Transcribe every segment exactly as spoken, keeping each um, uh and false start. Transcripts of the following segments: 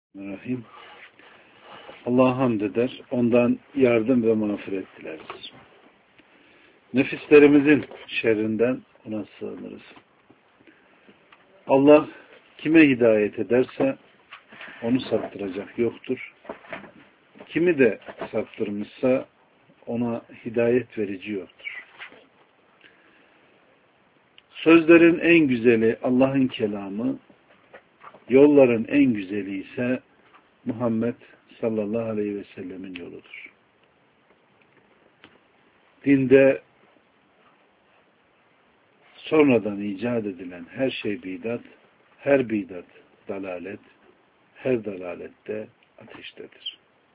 Rahim. Allah'a hamd eder, ondan yardım ve mağfiret dileriz. Nefislerimizin şerrinden ona sığınırız. Allah kime hidayet ederse onu saptıracak yoktur. Kimi de saptırmışsa ona hidayet verici yoktur. Sözlerin en güzeli Allah'ın kelamı, yolların en güzeli ise Muhammed sallallahu aleyhi ve sellemin yoludur. Dinde sonradan icat edilen her şey bidat, her bidat dalalet, her dalalette ateştedir.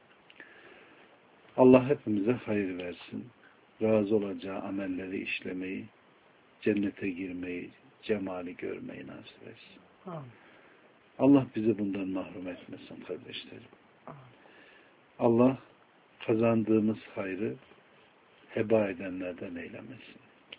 Allah hepimize hayır versin. Razı olacağı amelleri işlemeyi, cennete girmeyi, cemali görmeyi nasip etsin. Amin. Allah bizi bundan mahrum etmesin kardeşlerim. Allah kazandığımız hayrı heba edenlerden eylemesin.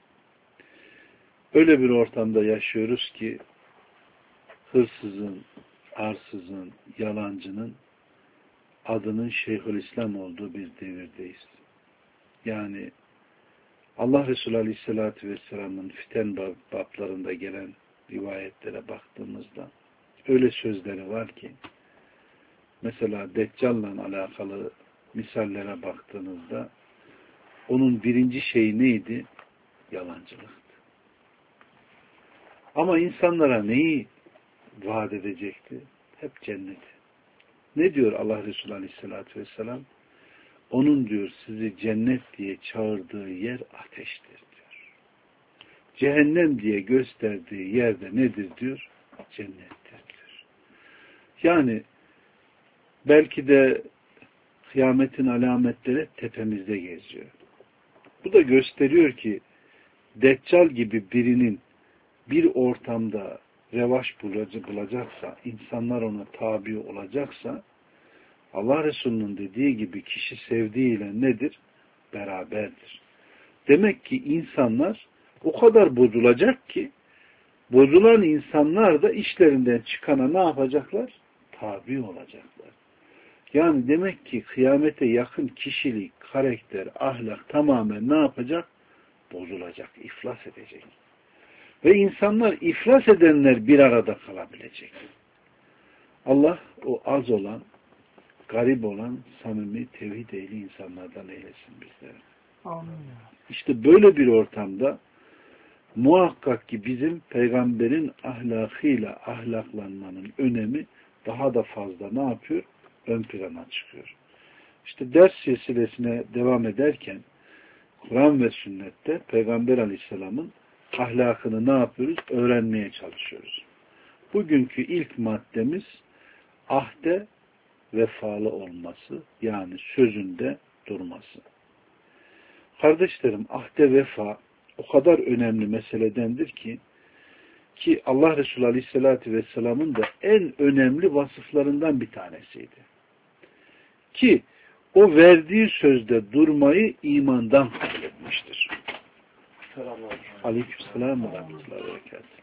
Öyle bir ortamda yaşıyoruz ki hırsızın, arsızın, yalancının adının Şeyhülislam olduğu bir devirdeyiz. Yani Allah Resulü Aleyhisselatü Vesselam'ın fiten bablarında gelen rivayetlere baktığımızda öyle sözleri var ki mesela Deccal'la alakalı misallere baktığınızda onun birinci şeyi neydi? Yalancılıktı. Ama insanlara neyi vaat edecekti? Hep cenneti. Ne diyor Allah Resulü Aleyhisselatü Vesselam? Onun diyor sizi cennet diye çağırdığı yer ateştir diyor. Cehennem diye gösterdiği yerde nedir diyor? Cennettir diyor. Yani belki de kıyametin alametleri tepemizde geziyor. Bu da gösteriyor ki Deccal gibi birinin bir ortamda revaç bulacaksa, insanlar ona tabi olacaksa, Allah Resulü'nün dediği gibi kişi sevdiğiyle nedir? Beraberdir. Demek ki insanlar o kadar bozulacak ki, bozulan insanlar da işlerinden çıkana ne yapacaklar? Tabi olacaklar. Yani demek ki kıyamete yakın kişilik, karakter, ahlak tamamen ne yapacak? Bozulacak, iflas edecek. Ve insanlar iflas edenler bir arada kalabilecek. Allah o az olan, garip olan, samimi, tevhid ehli insanlardan eylesin bizleri. Amin. İşte böyle bir ortamda muhakkak ki bizim peygamberin ahlakıyla ahlaklanmanın önemi daha da fazla ne yapıyor? Ön plana çıkıyor. İşte ders silsilesine devam ederken Kur'an ve sünnette Peygamber Aleyhisselam'ın ahlakını ne yapıyoruz? Öğrenmeye çalışıyoruz. Bugünkü ilk maddemiz ahde vefalı olması, yani sözünde durması. Kardeşlerim, ahde vefa o kadar önemli meseledendir ki ki Allah Resulü Aleyhisselatü Vesselam'ın da en önemli vasıflarından bir tanesiydi. Ki o verdiği sözde durmayı imandan kabul etmiştir. Aleykümselam ve rahmetullahi ve berekatuhu.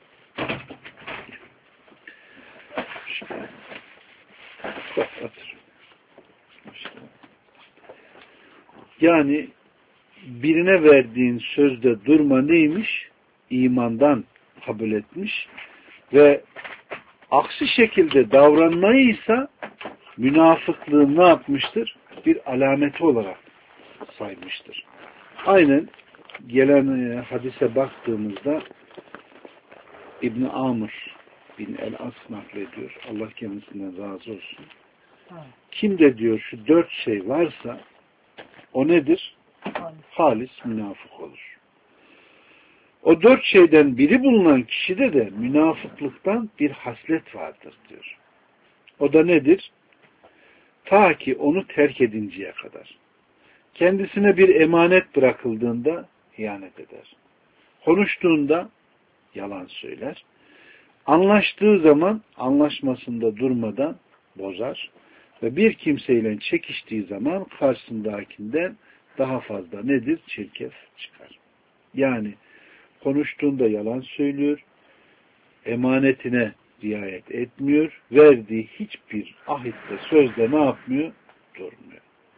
Yani birine verdiğin sözde durma neymiş? İmandan kabul etmiş ve aksi şekilde davranmayı ise münafıklığın ne yapmıştır? Bir alameti olarak saymıştır. Aynen gelen hadise baktığımızda İbn Amr bin el-As naklediyor. Allah kendisinden razı olsun. Kim de diyor şu dört şey varsa o nedir? Halis münafık olur. O dört şeyden biri bulunan kişide de münafıklıktan bir haslet vardır diyor. O da nedir? Ta ki onu terk edinceye kadar. Kendisine bir emanet bırakıldığında ihanet eder. Konuştuğunda yalan söyler. Anlaştığı zaman anlaşmasında durmadan bozar. Ve bir kimseyle çekiştiği zaman karşısındakinden daha fazla nedir? Çirkef çıkar. Yani konuştuğunda yalan söylüyor. Emanetine riayet etmiyor. Verdiği hiçbir ahitte, sözde ne yapmıyor? Durmuyor.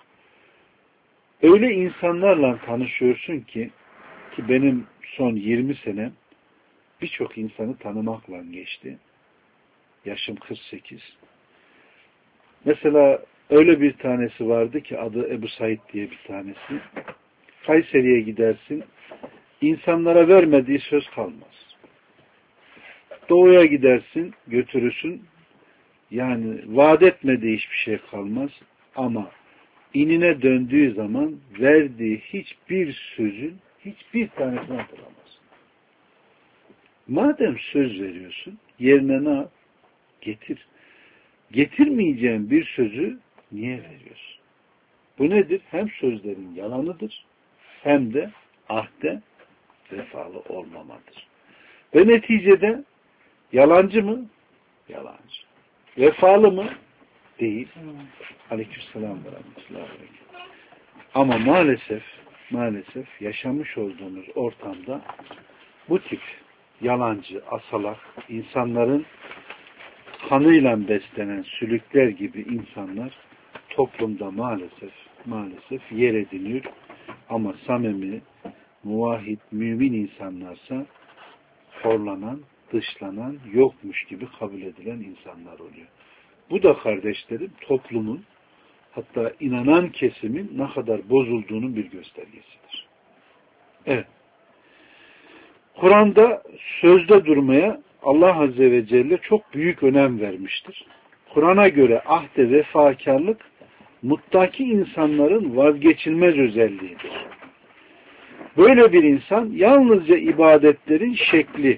Öyle insanlarla tanışıyorsun ki ki benim son yirmi senem birçok insanı tanımakla geçti. Yaşım kırk sekiz. Mesela öyle bir tanesi vardı ki adı Ebu Said diye bir tanesi. Kayseri'ye gidersin. İnsanlara vermediği söz kalmaz. Doğuya gidersin, götürürsün. Yani vaat etmediği hiçbir şey kalmaz. Ama inine döndüğü zaman verdiği hiçbir sözün hiçbir tanesini hatırlamaz. Madem söz veriyorsun, yerine ne yap? Getir. Getirmeyeceğin bir sözü niye veriyorsun? Bu nedir? Hem sözlerin yalanıdır, hem de ahde vefalı olmamadır. Ve neticede yalancı mı? Yalancı. Vefalı mı? Değil. Aleykümselam ve rahmetullahi. Ama maalesef maalesef yaşamış olduğumuz ortamda bu tip yalancı, asalak, insanların kanıyla beslenen sülükler gibi insanlar toplumda maalesef maalesef yer ediniyor. Ama samimi, muvahhid, mümin insanlarsa horlanan, dışlanan, yokmuş gibi kabul edilen insanlar oluyor. Bu da kardeşlerim toplumun, hatta inanan kesimin ne kadar bozulduğunun bir göstergesidir. Evet. Kur'an'da sözde durmaya Allah Azze ve Celle çok büyük önem vermiştir. Kur'an'a göre ahde vefakarlık muttaki insanların vazgeçilmez özelliğidir. Böyle bir insan yalnızca ibadetlerin şekli,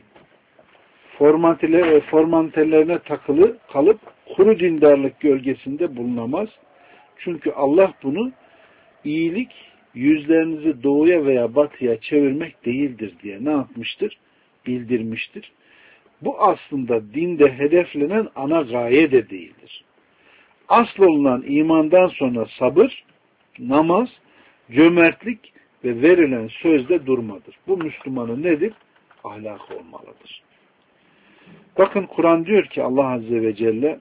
formalitelerine takılı kalıp kuru dindarlık gölgesinde bulunamaz. Çünkü Allah bunu iyilik yüzlerinizi doğuya veya batıya çevirmek değildir diye ne yapmıştır? Bildirmiştir. Bu aslında dinde hedeflenen ana gaye de değildir. Asıl olunan imandan sonra sabır, namaz, cömertlik ve verilen sözde durmadır. Bu Müslümanın nedir? Ahlakı olmalıdır. Bakın Kur'an diyor ki Allah Azze ve Celle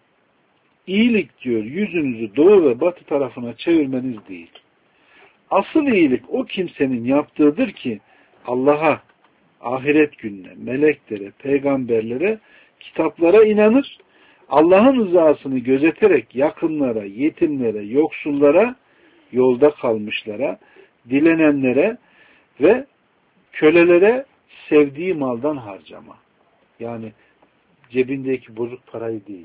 iyilik diyor yüzünüzü doğu ve batı tarafına çevirmeniz değil. Asıl iyilik o kimsenin yaptığıdır ki Allah'a, ahiret gününe, meleklere, peygamberlere, kitaplara inanır. Allah'ın rızasını gözeterek yakınlara, yetimlere, yoksullara, yolda kalmışlara, dilenenlere ve kölelere sevdiği maldan harcama. Yani cebindeki bozuk parayı değil.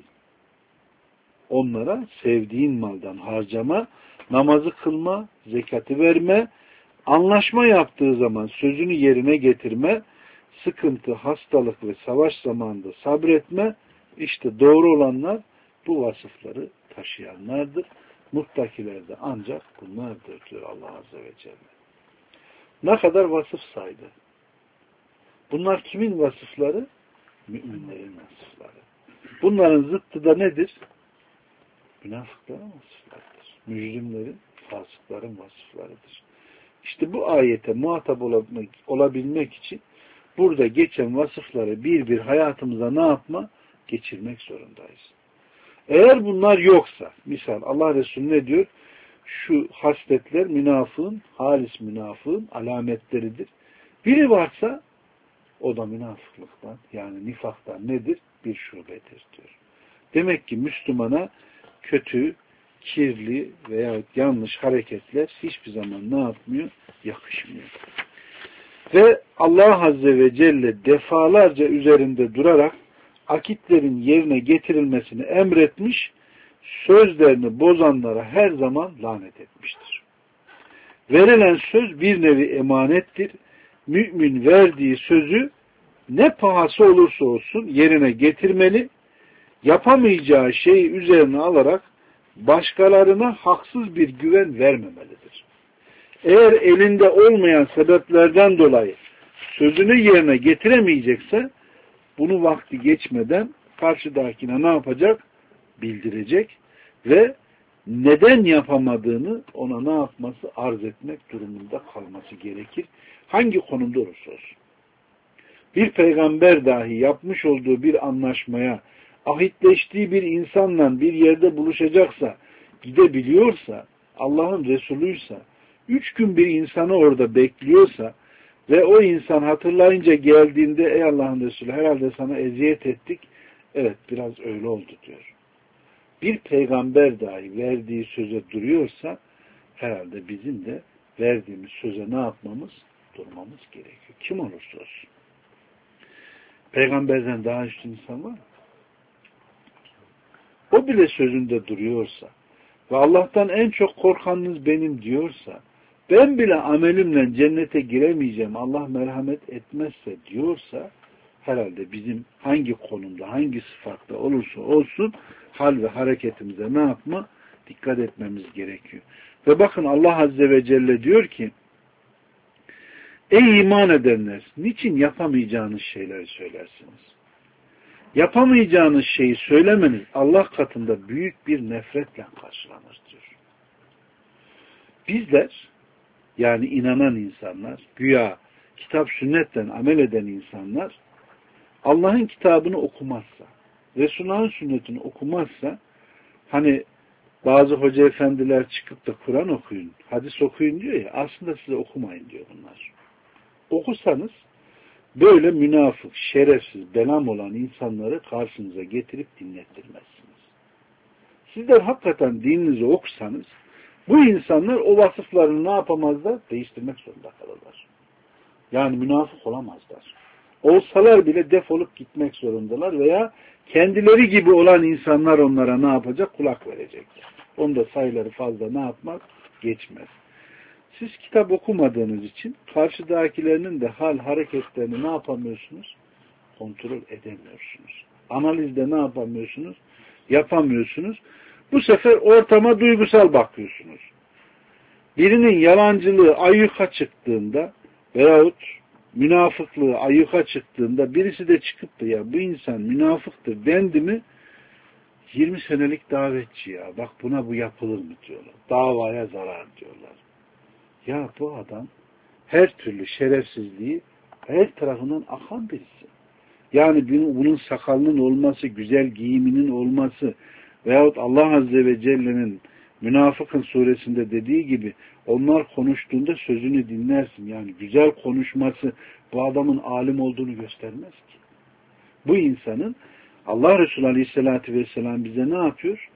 Onlara sevdiğin maldan harcama, namazı kılma, zekatı verme, anlaşma yaptığı zaman sözünü yerine getirme, sıkıntı, hastalık ve savaş zamanında sabretme, işte doğru olanlar bu vasıfları taşıyanlardır. Muttakiler de ancak bunlardır diyor Allah Azze ve Celle. Ne kadar vasıf saydı. Bunlar kimin vasıfları? Müminlerin vasıfları. Bunların zıttı da nedir? Münafıkların vasıflarıdır. Mücrimlerin, fasıkların vasıflarıdır. İşte bu ayete muhatap olabilmek, olabilmek için burada geçen vasıfları bir bir hayatımıza ne yapma? Geçirmek zorundayız. Eğer bunlar yoksa, misal Allah Resulü ne diyor? Şu hasletler münafığın, halis münafığın alametleridir. Biri varsa o da münafıklıktan, yani nifaktan nedir? Bir şubedir diyor. Demek ki Müslümana kötü, kirli veya yanlış hareketler hiçbir zaman ne yapmıyor? Yakışmıyor. Ve Allah Azze ve Celle defalarca üzerinde durarak akitlerin yerine getirilmesini emretmiş, sözlerini bozanlara her zaman lanet etmiştir. Verilen söz bir nevi emanettir. Mümin verdiği sözü ne pahası olursa olsun yerine getirmeli, yapamayacağı şeyi üzerine alarak başkalarına haksız bir güven vermemelidir. Eğer elinde olmayan sebeplerden dolayı sözünü yerine getiremeyecekse bunu vakti geçmeden karşıdakine ne yapacak? Bildirecek ve neden yapamadığını ona ne yapması? Arz etmek durumunda kalması gerekir. Hangi konumda olursa olsun. Bir peygamber dahi yapmış olduğu bir anlaşmaya, ahitleştiği bir insanla bir yerde buluşacaksa, gidebiliyorsa, Allah'ın Resulüyse, üç gün bir insanı orada bekliyorsa ve o insan hatırlayınca geldiğinde ey Allah'ın Resulü herhalde sana eziyet ettik. Evet, biraz öyle oldu diyor. Bir peygamber dahi verdiği söze duruyorsa herhalde bizim de verdiğimiz söze ne yapmamız? Durmamız gerekiyor. Kim olursa olsun. Peygamberden daha üstün insan var mı? O bile sözünde duruyorsa ve Allah'tan en çok korkanınız benim diyorsa, ben bile amelimle cennete giremeyeceğim, Allah merhamet etmezse diyorsa, herhalde bizim hangi konumda, hangi sıfatta olursa olsun hal ve hareketimize ne yapma? Dikkat etmemiz gerekiyor. Ve bakın Allah Azze ve Celle diyor ki, ey iman edenler, niçin yapamayacağınız şeyleri söylersiniz? Yapamayacağınız şeyi söylemeniz Allah katında büyük bir nefretle karşılanır diyor. Bizler, yani inanan insanlar, güya kitap sünnetten amel eden insanlar, Allah'ın kitabını okumazsa, Resulullah'ın sünnetini okumazsa, hani bazı hoca efendiler çıkıp da Kur'an okuyun, hadis okuyun diyor ya, aslında size okumayın diyor bunlar. Okusanız, böyle münafık, şerefsiz, belam olan insanları karşınıza getirip dinlettirmezsiniz. Sizler hakikaten dininizi okusanız, bu insanlar o vasıflarını ne yapamazlar? Değiştirmek zorunda kalırlar. Yani münafık olamazlar. Olsalar bile defolup gitmek zorundalar veya kendileri gibi olan insanlar onlara ne yapacak? Kulak verecekler. Onda sayıları fazla ne yapmaz? Geçmez. Siz kitap okumadığınız için karşıdakilerinin de hal hareketlerini ne yapamıyorsunuz? Kontrol edemiyorsunuz. Analizde ne yapamıyorsunuz? Yapamıyorsunuz. Bu sefer ortama duygusal bakıyorsunuz. Birinin yalancılığı ayyuka çıktığında veyahut münafıklığı ayyuka çıktığında birisi de çıkıp da ya bu insan münafıktır dendi mi yirmi senelik davetçi ya bak buna bu yapılır mı diyorlar. Davaya zarar diyorlar. Ya bu adam her türlü şerefsizliği her tarafından akan birisi. Yani bunun sakalının olması, güzel giyiminin olması veyahut Allah Azze ve Celle'nin Münafıkın suresinde dediği gibi onlar konuştuğunda sözünü dinlersin. Yani güzel konuşması bu adamın alim olduğunu göstermez ki. Bu insanın Allah Resulü Aleyhisselatü Vesselam bize ne yapıyor?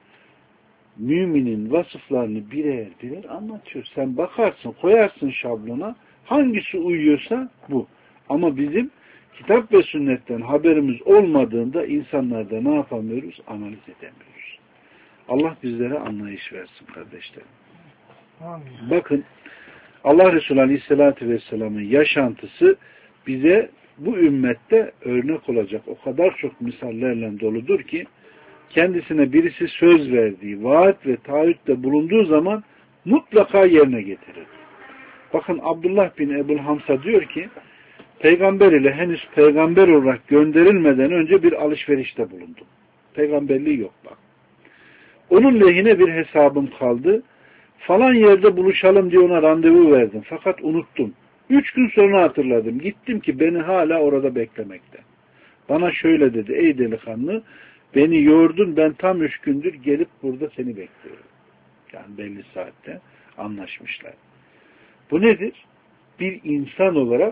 Müminin vasıflarını birer birer anlatıyor. Sen bakarsın, koyarsın şablona. Hangisi uyuyorsa bu. Ama bizim kitap ve sünnetten haberimiz olmadığında insanlarda ne yapamıyoruz? Analiz edemiyoruz. Allah bizlere anlayış versin kardeşlerim. Amin. Bakın Allah Resulü Aleyhisselatü Vesselam'ın yaşantısı bize bu ümmette örnek olacak. O kadar çok misallerle doludur ki kendisine birisi söz verdiği, vaat ve taahhütte bulunduğu zaman mutlaka yerine getirir. Bakın Abdullah bin Ebu'l Hamsa diyor ki peygamber ile henüz peygamber olarak gönderilmeden önce bir alışverişte bulundum. Peygamberliği yok bak. Onun lehine bir hesabım kaldı. Falan yerde buluşalım diye ona randevu verdim. Fakat unuttum. Üç gün sonra hatırladım. Gittim ki beni hala orada beklemekte. Bana şöyle dedi. Ey delikanlı beni yordun ben tam üç gündür gelip burada seni bekliyorum. Yani belli saatte anlaşmışlar. Bu nedir? Bir insan olarak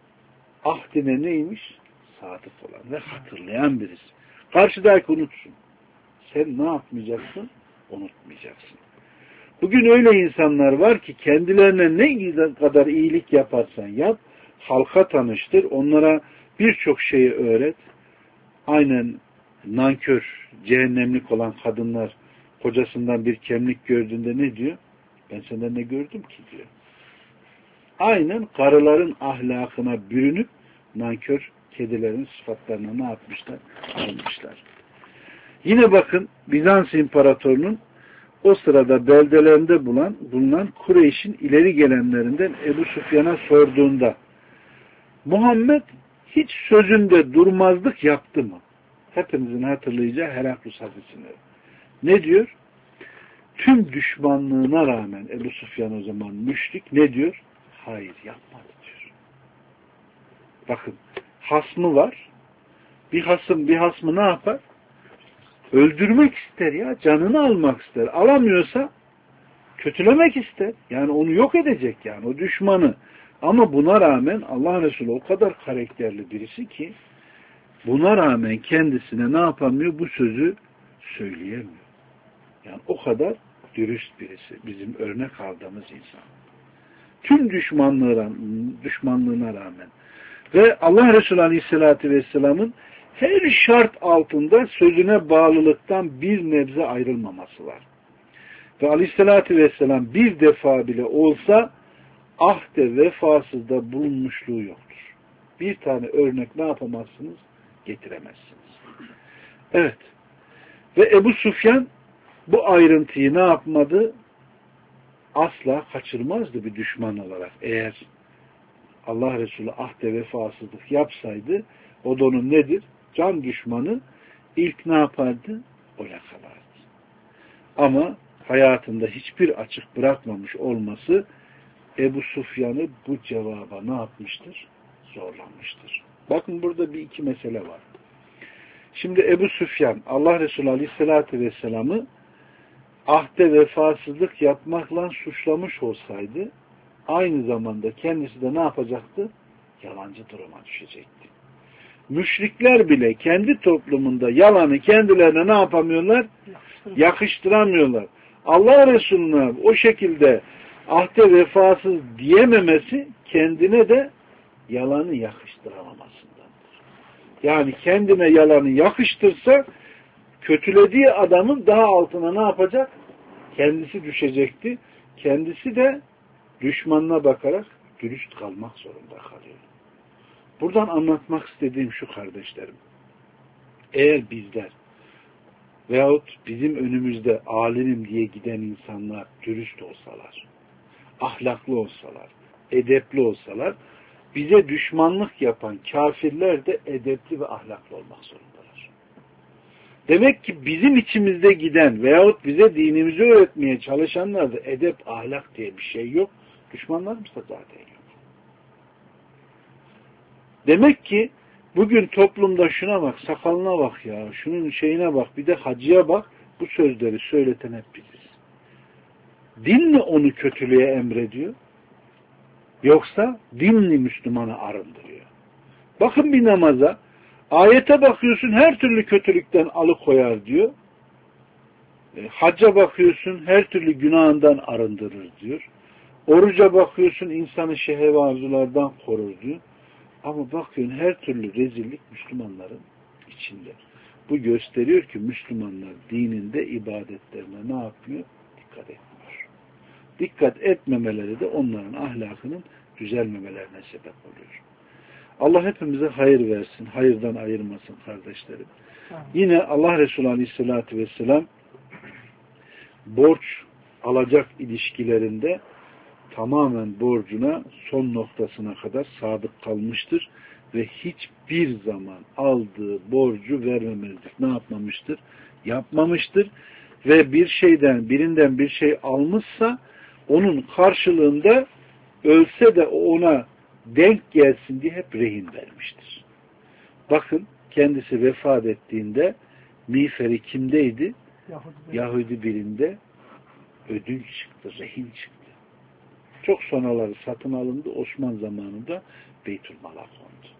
ahdine neymiş? Sadık olan ve hatırlayan birisi. Karşıdaki unutsun. Sen ne yapmayacaksın? Unutmayacaksın. Bugün öyle insanlar var ki kendilerine ne kadar iyilik yaparsan yap, halka tanıştır, onlara birçok şeyi öğret. Aynen nankör, cehennemlik olan kadınlar kocasından bir kemlik gördüğünde ne diyor? Ben senden ne gördüm ki diyor. Aynen karıların ahlakına bürünüp nankör kedilerin sıfatlarına ne yapmışlar? Almışlar. Yine bakın Bizans İmparatorunun o sırada beldelerinde bulunan, bulunan Kureyş'in ileri gelenlerinden Ebu Süfyan'a sorduğunda Muhammed hiç sözünde durmazlık yaptı mı? Hepinizin hatırlayacağı Heraklus hadisini. Ne diyor? Tüm düşmanlığına rağmen Ebu Süfyan o zaman müşrik ne diyor? Hayır yapmadı diyor. Bakın hasmı var. Bir hasım bir hasmı ne yapar? Öldürmek ister ya. Canını almak ister. Alamıyorsa kötülemek ister. Yani onu yok edecek yani. O düşmanı. Ama buna rağmen Allah Resulü o kadar karakterli birisi ki buna rağmen kendisine ne yapamıyor? Bu sözü söyleyemiyor. Yani o kadar dürüst birisi. Bizim örnek aldığımız insan. Tüm düşmanlığına, düşmanlığına rağmen. Ve Allah Resulü Aleyhisselatü Vesselam'ın her şart altında sözüne bağlılıktan bir nebze ayrılmaması var. Ve Aleyhisselatü Vesselam bir defa bile olsa ahde vefasızda bulunmuşluğu yoktur. Bir tane örnek ne yapamazsınız? Getiremezsiniz. Evet. Ve Ebu Süfyan bu ayrıntıyı ne yapmadı? Asla kaçırmazdı bir düşman olarak. Eğer Allah Resulü ahde vefasızlık yapsaydı o da onun nedir? Can düşmanı ilk ne yapardı? O yakalardı. Ama hayatında hiçbir açık bırakmamış olması Ebu Sufyan'ı bu cevaba ne yapmıştır? Zorlanmıştır. Bakın burada bir iki mesele var. Şimdi Ebu Süfyan Allah Resulü Aleyhisselatü Vesselam'ı ahde vefasızlık yapmakla suçlamış olsaydı aynı zamanda kendisi de ne yapacaktı? Yalancı duruma düşecekti. Müşrikler bile kendi toplumunda yalanı kendilerine ne yapamıyorlar? Yakıştıramıyorlar. Allah Resulü'ne o şekilde ahde vefasız diyememesi kendine de yalanı yakıştıramamasındandır. Yani kendine yalanı yakıştırsa kötülediği adamın daha altına ne yapacak? Kendisi düşecekti. Kendisi de düşmanına bakarak dürüst kalmak zorunda kalıyor. Buradan anlatmak istediğim şu kardeşlerim. Eğer bizler veyahut bizim önümüzde alimim diye giden insanlar dürüst olsalar, ahlaklı olsalar, edepli olsalar, bize düşmanlık yapan kafirler de edepli ve ahlaklı olmak zorundalar. Demek ki bizim içimizde giden veyahut bize dinimizi öğretmeye çalışanlarda edep, ahlak diye bir şey yok. Düşmanlarımız da zaten yok. Demek ki bugün toplumda şuna bak, sakalına bak ya, şunun şeyine bak, bir de hacıya bak, bu sözleri söyleten hep biziz. Din mi onu kötülüğe emrediyor? Yoksa din mi Müslümanı arındırıyor? Bakın bir namaza, ayete bakıyorsun her türlü kötülükten alıkoyar diyor. E, hacca bakıyorsun her türlü günahından arındırır diyor. Oruca bakıyorsun insanı şehve arzulardan korur diyor. Ama bakıyorsun her türlü rezillik Müslümanların içinde. Bu gösteriyor ki Müslümanlar dininde, ibadetlerine ne yapmıyor? Dikkat etmiyor. Dikkat etmemeleri de onların ahlakının düzelmemelerine sebep oluyor. Allah hepimize hayır versin, hayırdan ayırmasın kardeşlerim. Yine Allah Resulü Aleyhisselatü Vesselam borç alacak ilişkilerinde tamamen borcuna son noktasına kadar sadık kalmıştır ve hiçbir zaman aldığı borcu vermemezlik ne yapmamıştır? Yapmamıştır ve bir şeyden, birinden bir şey almışsa onun karşılığında ölse de ona denk gelsin diye hep rehin vermiştir. Bakın kendisi vefat ettiğinde miğferi kimdeydi? Yahudi, Yahudi birinde ödünç çıktı, rehin çıktı. Çok sonraları satın alındı. Osman zamanında Beytülmal'a kondu.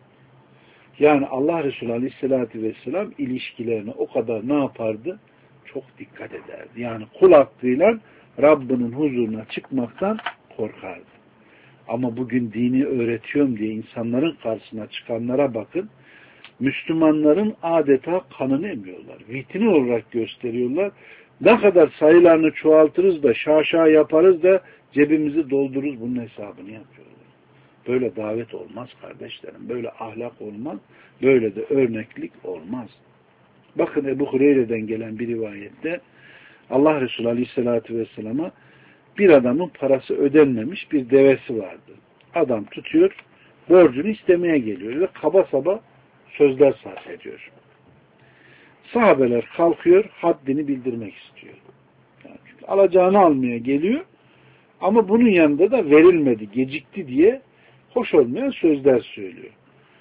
Yani Allah Resulü Aleyhisselatü Vesselam ilişkilerine o kadar ne yapardı? Çok dikkat ederdi. Yani kul hakkıyla Rabbinin huzuruna çıkmaktan korkardı. Ama bugün dini öğretiyorum diye insanların karşısına çıkanlara bakın. Müslümanların adeta kanını emiyorlar. Vitrin olarak gösteriyorlar. Ne kadar sayılarını çoğaltırız da şaşa yaparız da cebimizi doldururuz, bunun hesabını yapıyorlar. Böyle davet olmaz kardeşlerim. Böyle ahlak olmaz. Böyle de örneklik olmaz. Bakın Ebu Hureyre'den gelen bir rivayette Allah Resulü Aleyhisselatü Vesselam'a bir adamın parası ödenmemiş bir devesi vardı. Adam tutuyor, borcunu istemeye geliyor ve kaba saba sözler sarf ediyor. Sahabeler kalkıyor, haddini bildirmek istiyor. Yani çünkü alacağını almaya geliyor ama bunun yanında da verilmedi, gecikti diye hoş olmayan sözler söylüyor.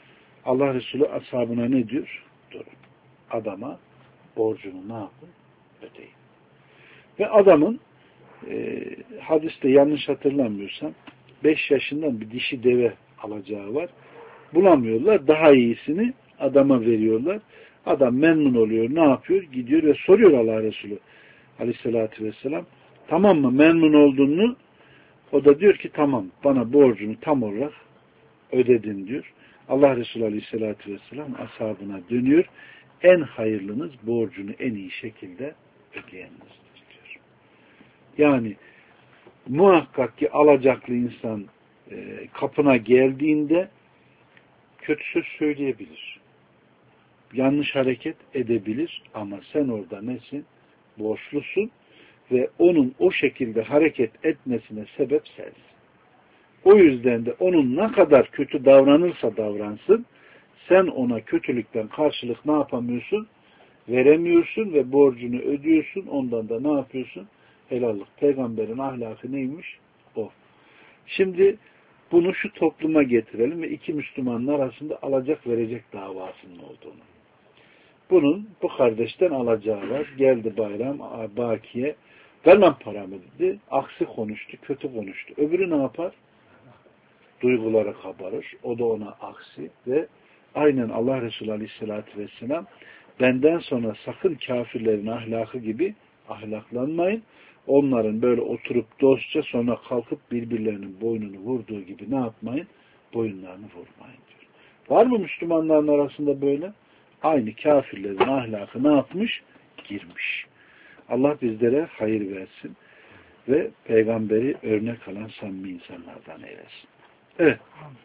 Allah Resulü ashabına ne diyor? Durun. Adama borcunu ne yapın? Ödeyin. Ve adamın e, hadiste yanlış hatırlamıyorsam beş yaşından bir dişi deve alacağı var. Bulamıyorlar. Daha iyisini adama veriyorlar. Adam memnun oluyor. Ne yapıyor? Gidiyor ve soruyor Allah Resulü Aleyhisselatü Vesselam. Tamam mı? Memnun olduğunu. O da diyor ki tamam. Bana borcunu tam olarak ödedin diyor. Allah Resulü Aleyhisselatü Vesselam ashabına dönüyor. En hayırlınız borcunu en iyi şekilde ödeyenizdir diyor. Yani muhakkak ki alacaklı insan e, kapına geldiğinde kötü söz söyleyebilir. Yanlış hareket edebilir ama sen orada nesin? Borçlusun ve onun o şekilde hareket etmesine sebep sensin. O yüzden de onun ne kadar kötü davranırsa davransın, sen ona kötülükten karşılık ne yapamıyorsun? Veremiyorsun ve borcunu ödüyorsun. Ondan da ne yapıyorsun? Helallik. Peygamberin ahlakı neymiş? O. Şimdi bunu şu topluma getirelim ve iki Müslümanın arasında alacak verecek davasının olduğunu. Bunun bu kardeşten alacağı var. Geldi bayram, bakiye. Vermem paramı dedi. Aksi konuştu, kötü konuştu. Öbürü ne yapar? Duyguları kabarır. O da ona aksi ve aynen Allah Resulü Aleyhisselatü Vesselam benden sonra sakın kafirlerin ahlakı gibi ahlaklanmayın. Onların böyle oturup dostça sonra kalkıp birbirlerinin boynunu vurduğu gibi ne yapmayın? Boyunlarını vurmayın diyor. Var mı Müslümanların arasında böyle? Aynı kafirlerin ahlakı ne yapmış? Girmiş. Allah bizlere hayır versin ve peygamberi örnek alan samimi insanlardan eylesin. Evet.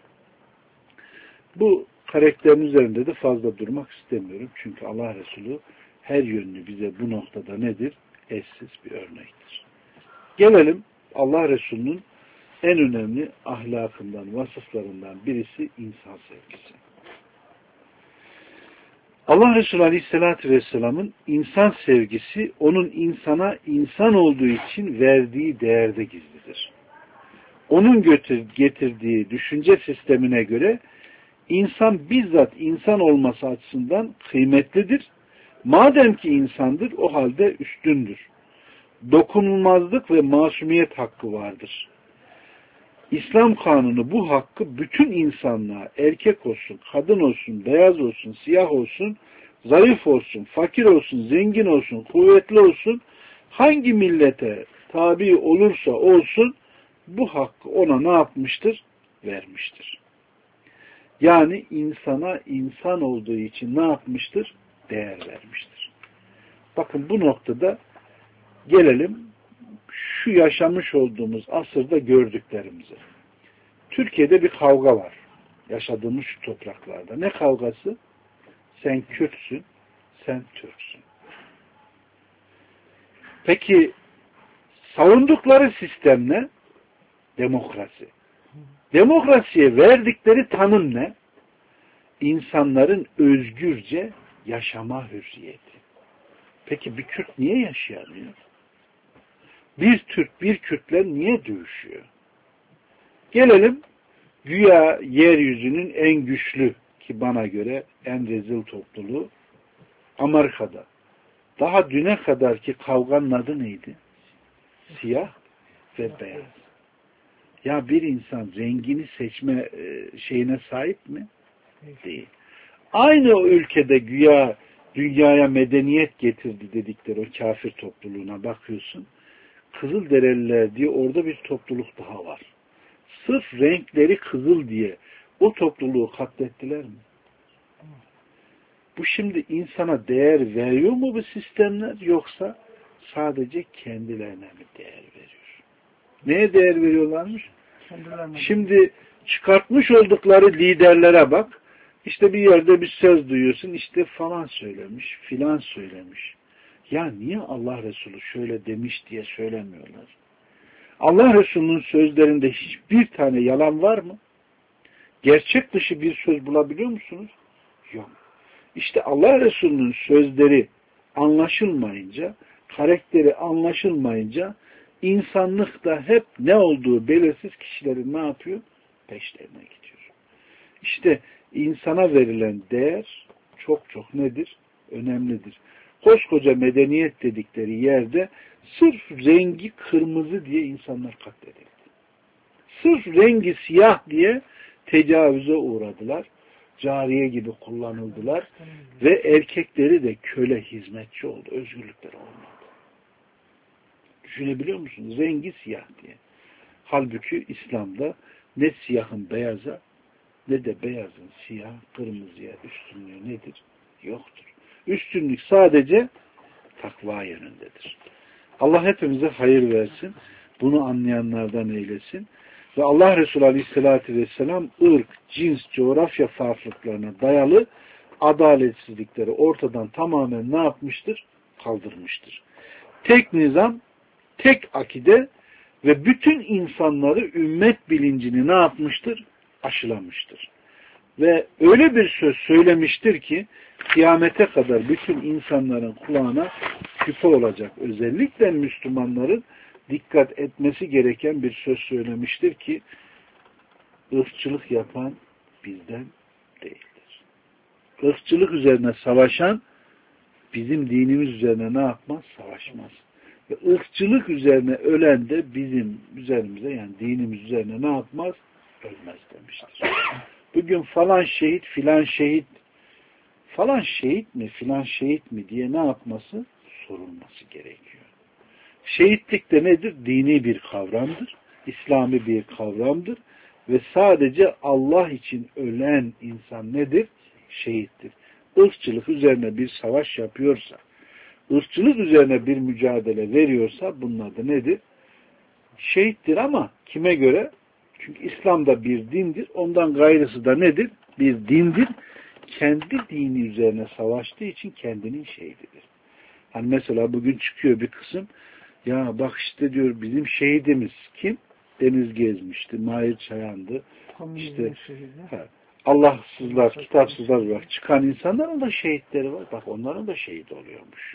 Bu karakterin üzerinde de fazla durmak istemiyorum. Çünkü Allah Resulü her yönlü bize bu noktada nedir? Eşsiz bir örnektir. Gelelim Allah Resulü'nün en önemli ahlakından, vasıflarından birisi insan sevgisi. Allah Resulü Aleyhisselatü Vesselam'ın insan sevgisi onun insana insan olduğu için verdiği değerde gizlidir. Onun getirdiği düşünce sistemine göre insan bizzat insan olması açısından kıymetlidir. Madem ki insandır, o halde üstündür. Dokunulmazlık ve masumiyet hakkı vardır. İslam kanunu bu hakkı bütün insanlığa, erkek olsun, kadın olsun, beyaz olsun, siyah olsun, zayıf olsun, fakir olsun, zengin olsun, kuvvetli olsun, hangi millete tabi olursa olsun, bu hakkı ona ne yapmıştır? Vermiştir. Yani insana insan olduğu için ne yapmıştır? Değer vermiştir. Bakın bu noktada gelelim şu yaşamış olduğumuz asırda gördüklerimize. Türkiye'de bir kavga var. Yaşadığımız şu topraklarda. Ne kavgası? Sen Kürtsün, sen Türksün. Peki savundukları sistem ne? Demokrasi. Demokrasiye verdikleri tanım ne? İnsanların özgürce yaşama hürriyeti. Peki bir Kürt niye yaşayamıyor? Bir Türk, bir Kürtler niye dövüşüyor? Gelelim güya yeryüzünün en güçlü ki bana göre en rezil topluluğu Amerika'da. Daha düne kadarki kavganın adı neydi? Siyah ve beyaz. Ya bir insan rengini seçme şeyine sahip mi? Değil. Aynı o ülkede güya dünyaya medeniyet getirdi dedikleri o kafir topluluğuna bakıyorsun. Kızılderililer diye orada bir topluluk daha var. Sırf renkleri kızıl diye o topluluğu katlettiler mi? Bu şimdi insana değer veriyor mu bu sistemler yoksa sadece kendilerine mi değer veriyor? Neye değer veriyorlarmış? Şimdi çıkartmış oldukları liderlere bak. İşte bir yerde bir söz duyuyorsun. İşte falan söylemiş, filan söylemiş. Ya niye Allah Resulü şöyle demiş diye söylemiyorlar? Allah Resulü'nün sözlerinde hiçbir tane yalan var mı? Gerçek dışı bir söz bulabiliyor musunuz? Yok. İşte Allah Resulü'nün sözleri anlaşılmayınca, karakteri anlaşılmayınca insanlıkta hep ne olduğu belirsiz kişilerin ne yapıyor? Peşlerine gidiyor. İşte insana verilen değer çok çok nedir? Önemlidir. Koskoca medeniyet dedikleri yerde sırf rengi kırmızı diye insanlar katledildi. Sırf rengi siyah diye tecavüze uğradılar. Cariye gibi kullanıldılar. Ve erkekleri de köle, hizmetçi oldu. Özgürlükleri olmadı. Düşünebiliyor musunuz? Rengi siyah diye. Halbuki İslam'da ne siyahın beyaza ne de beyazın siyah, kırmızıya üstünlüğü nedir? Yoktur. Üstünlük sadece takva yönündedir. Allah hepimize hayır versin. Bunu anlayanlardan eylesin. Ve Allah Resulü Aleyhisselatü Vesselam ırk, cins, coğrafya farklılıklarına dayalı adaletsizlikleri ortadan tamamen ne yapmıştır? Kaldırmıştır. Tek nizam, tek akide ve bütün insanları ümmet bilincini ne yapmıştır? Aşılamıştır. Ve öyle bir söz söylemiştir ki kıyamete kadar bütün insanların kulağına küpe olacak. Özellikle Müslümanların dikkat etmesi gereken bir söz söylemiştir ki ırkçılık yapan bizden değildir. Irkçılık üzerine savaşan bizim dinimiz üzerine ne yapmaz? Savaşmaz. Ve ırkçılık üzerine ölen de bizim üzerimize yani dinimiz üzerine ne yapmaz? Ölmez demiştir. Bugün falan şehit filan şehit falan şehit mi filan şehit mi diye ne yapması? Sorulması gerekiyor. Şehitlik de nedir? Dini bir kavramdır. İslami bir kavramdır. Ve sadece Allah için ölen insan nedir? Şehittir. Irkçılık üzerine bir savaş yapıyorsa, ırkçılık üzerine bir mücadele veriyorsa bunun adı nedir? Şehittir ama kime göre? Çünkü İslam'da bir dindir. Ondan gayrısı da nedir? Bir dindir. Kendi dini üzerine savaştığı için kendinin şehididir. Hani mesela bugün çıkıyor bir kısım ya bak işte diyor bizim şehidimiz kim? Deniz gezmişti, Mahir Çayan'dı. İşte ha, Allahsızlar, kitapsızlar var. Çıkan insanların da şehitleri var. Bak onların da şehit oluyormuş.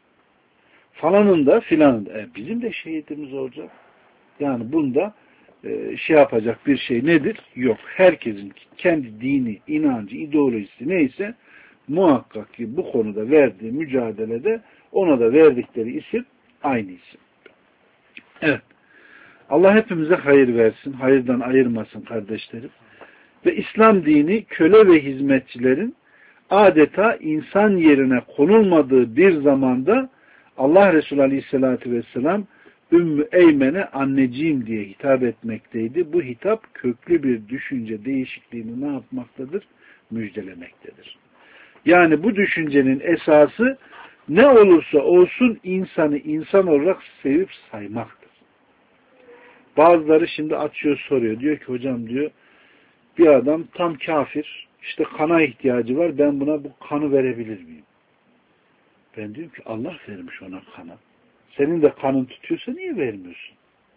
Falanın da filanın da. E, bizim de şehitimiz olacak. Yani bunda e, şey yapacak bir şey nedir? Yok. Herkesin kendi dini, inancı, ideolojisi neyse muhakkak ki bu konuda verdiği mücadelede ona da verdikleri isim aynı isim. Evet. Allah hepimize hayır versin. Hayırdan ayırmasın kardeşlerim. Ve İslam dini köle ve hizmetçilerin adeta insan yerine konulmadığı bir zamanda Allah Resulü Aleyhisselatü Vesselam Ümmü Eymen'e anneciğim diye hitap etmekteydi. Bu hitap köklü bir düşünce değişikliğini ne yapmaktadır? Müjdelemektedir. Yani bu düşüncenin esası ne olursa olsun insanı insan olarak sevip saymaktır. Bazıları şimdi açıyor soruyor. Diyor ki hocam diyor bir adam tam kafir işte kana ihtiyacı var ben buna bu kanı verebilir miyim? Ben diyorum ki Allah vermiş ona kanı. Senin de kanın tutuyorsa niye vermiyorsun?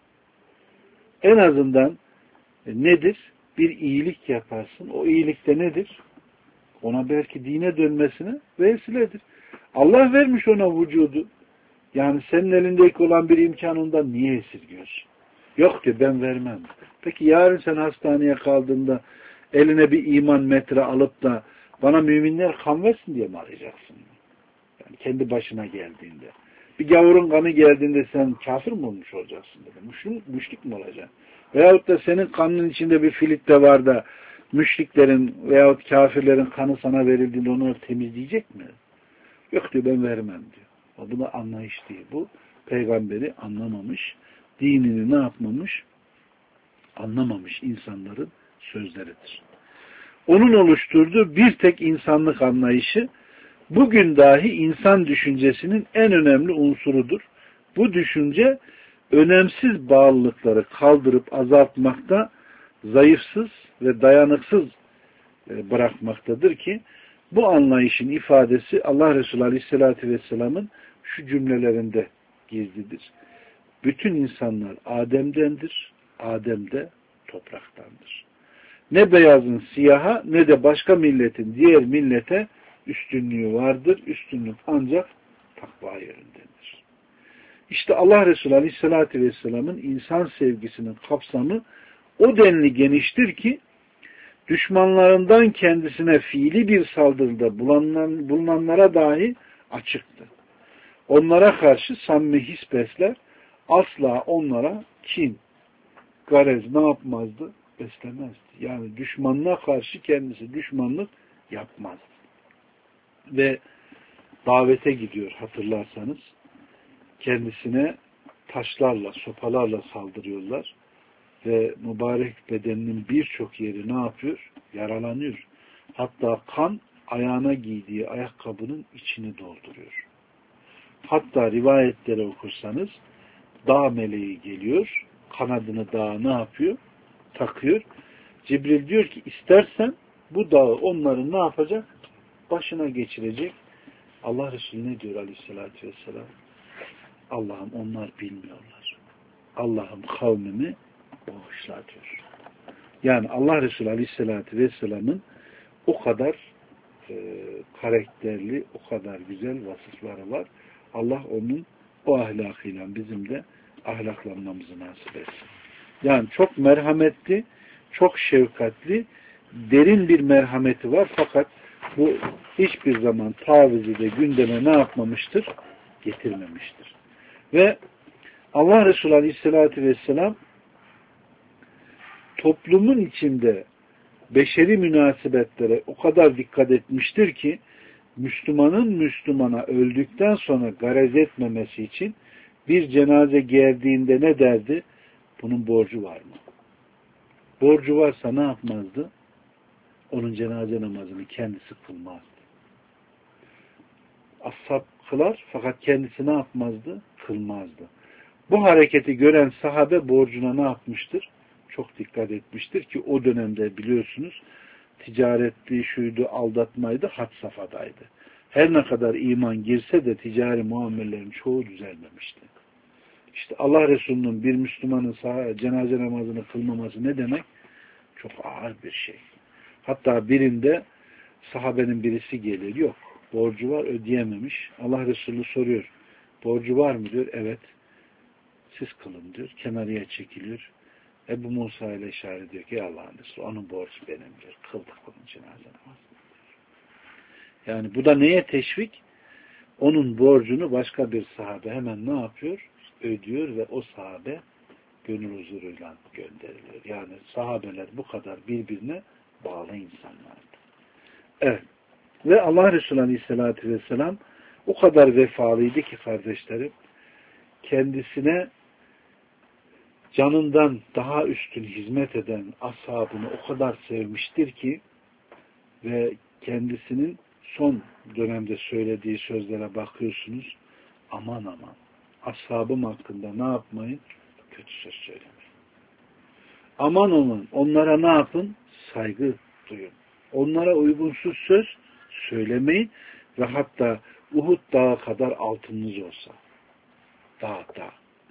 En azından e, nedir? Bir iyilik yaparsın. O iyilikte nedir? Ona belki dine dönmesine vesiledir. Allah vermiş ona vücudu. Yani senin elindeki olan bir imkanından niye esirgiyorsun? Yok ki ben vermem. Peki yarın sen hastaneye kaldığında eline bir iman metre alıp da bana müminler kan versin diye mi arayacaksın? Yani kendi başına geldiğinde. Bir gavurun kanı geldiğinde sen kafir mi olmuş olacaksın dedi. Müşrik, müşrik mi olacaksın? Veyahut da senin kanının içinde bir filit de var da müşriklerin veyahut kafirlerin kanı sana verildiğinde onları temizleyecek mi? Yok diyor ben vermem diyor. O buna anlayış değil. Bu peygamberi anlamamış, dinini ne yapmamış? Anlamamış insanların sözleridir. Onun oluşturduğu bir tek insanlık anlayışı bugün dahi insan düşüncesinin en önemli unsurudur. Bu düşünce önemsiz bağlılıkları kaldırıp azaltmakta, zayıfsız ve dayanıksız bırakmaktadır ki bu anlayışın ifadesi Allah Resulü Aleyhisselatü Vesselam'ın şu cümlelerinde gizlidir. Bütün insanlar Adem'dendir, Adem de topraktandır. Ne beyazın siyaha ne de başka milletin diğer millete üstünlüğü vardır. Üstünlük ancak takva yerindendir. İşte Allah Resulü Aleyhisselatü Vesselam'ın insan sevgisinin kapsamı o denli geniştir ki düşmanlarından kendisine fiili bir saldırıda bulunan, bulunanlara dahi açıktı. Onlara karşı samimi his besler, asla onlara kin, garez ne yapmazdı? Beslemezdi. Yani düşmanına karşı kendisi düşmanlık yapmazdı. Ve davete gidiyor hatırlarsanız. Kendisine taşlarla, sopalarla saldırıyorlar. Ve mübarek bedeninin birçok yeri ne yapıyor? Yaralanıyor. Hatta kan ayağına giydiği ayakkabının içini dolduruyor. Hatta rivayetlere okursanız dağ meleği geliyor. Kanadını dağa ne yapıyor? Takıyor. Cibril diyor ki istersen bu dağı onların ne yapacak? Başına geçirecek. Allah Resulü ne diyor aleyhissalatü vesselam? Allah'ım onlar bilmiyorlar. Allah'ım kavmimi bağışla diyor. Yani Allah Resulü aleyhissalatü vesselamın o kadar e, karakterli, o kadar güzel vasıfları var. Allah onun o ahlakıyla bizim de ahlaklanmamızı nasip etsin. Yani çok merhametli, çok şefkatli, derin bir merhameti var. Fakat bu hiçbir zaman tavizi de gündeme ne yapmamıştır? Getirmemiştir. Ve Allah Resulü Aleyhisselatü Vesselam toplumun içinde beşeri münasebetlere o kadar dikkat etmiştir ki Müslümanın Müslümana öldükten sonra garez etmemesi için bir cenaze geldiğinde ne derdi? Bunun borcu var mı? Borcu varsa ne yapmazdı? Onun cenaze namazını kendisi kılmazdı. Ashab kılar fakat kendisi ne yapmazdı? Kılmazdı. Bu hareketi gören sahabe borcuna ne yapmıştır? Çok dikkat etmiştir ki o dönemde biliyorsunuz ticaretli, şuydu, aldatmaydı, had safhadaydı. Her ne kadar iman girse de ticari muamellerin çoğu düzelmemişti. İşte Allah Resulü'nün bir Müslümanın cenaze namazını kılmaması ne demek? Çok ağır bir şey. Hatta birinde sahabenin birisi gelir. Yok. Borcu var, ödeyememiş. Allah Resulü soruyor. Borcu var mı diyor. Evet. Siz kılın diyor. Kenarıya çekiliyor. Ebu Musa ile işaret ediyor ki Allah'ın Resulü onun borcu benim diyor. Kıldık bunun cenaze namazını. Yani bu da neye teşvik? Onun borcunu başka bir sahabe hemen ne yapıyor? Ödüyor ve o sahabe gönül huzuruyla gönderiliyor. Yani sahabeler bu kadar birbirine bağlı insanlardı. Evet. Ve Allah Resulü Aleyhisselatü Vesselam o kadar vefalıydı ki kardeşlerim kendisine canından daha üstün hizmet eden ashabını o kadar sevmiştir ki ve kendisinin son dönemde söylediği sözlere bakıyorsunuz. Aman aman. Ashabım hakkında ne yapmayın? Kötü söz söylemeyin. Aman aman. Onlara ne yapın? Saygı duyun. Onlara uygunsuz söz söylemeyin ve hatta Uhud dağı kadar altınınız olsa. Dağ dağ.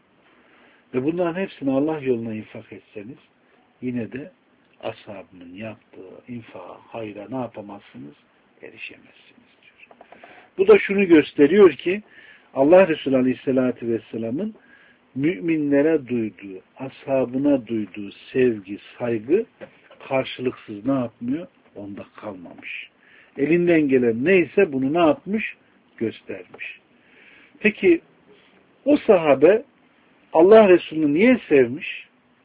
Ve bunların hepsini Allah yoluna infak etseniz yine de ashabının yaptığı infağa, hayra ne yapamazsınız? Erişemezsiniz diyor. Bu da şunu gösteriyor ki Allah Resulü Aleyhisselatü Vesselam'ın müminlere duyduğu, ashabına duyduğu sevgi, saygı karşılıksız ne yapmıyor? Onda kalmamış. Elinden gelen neyse bunu ne yapmış? Göstermiş. Peki o sahabe Allah Resulü'nü niye sevmiş?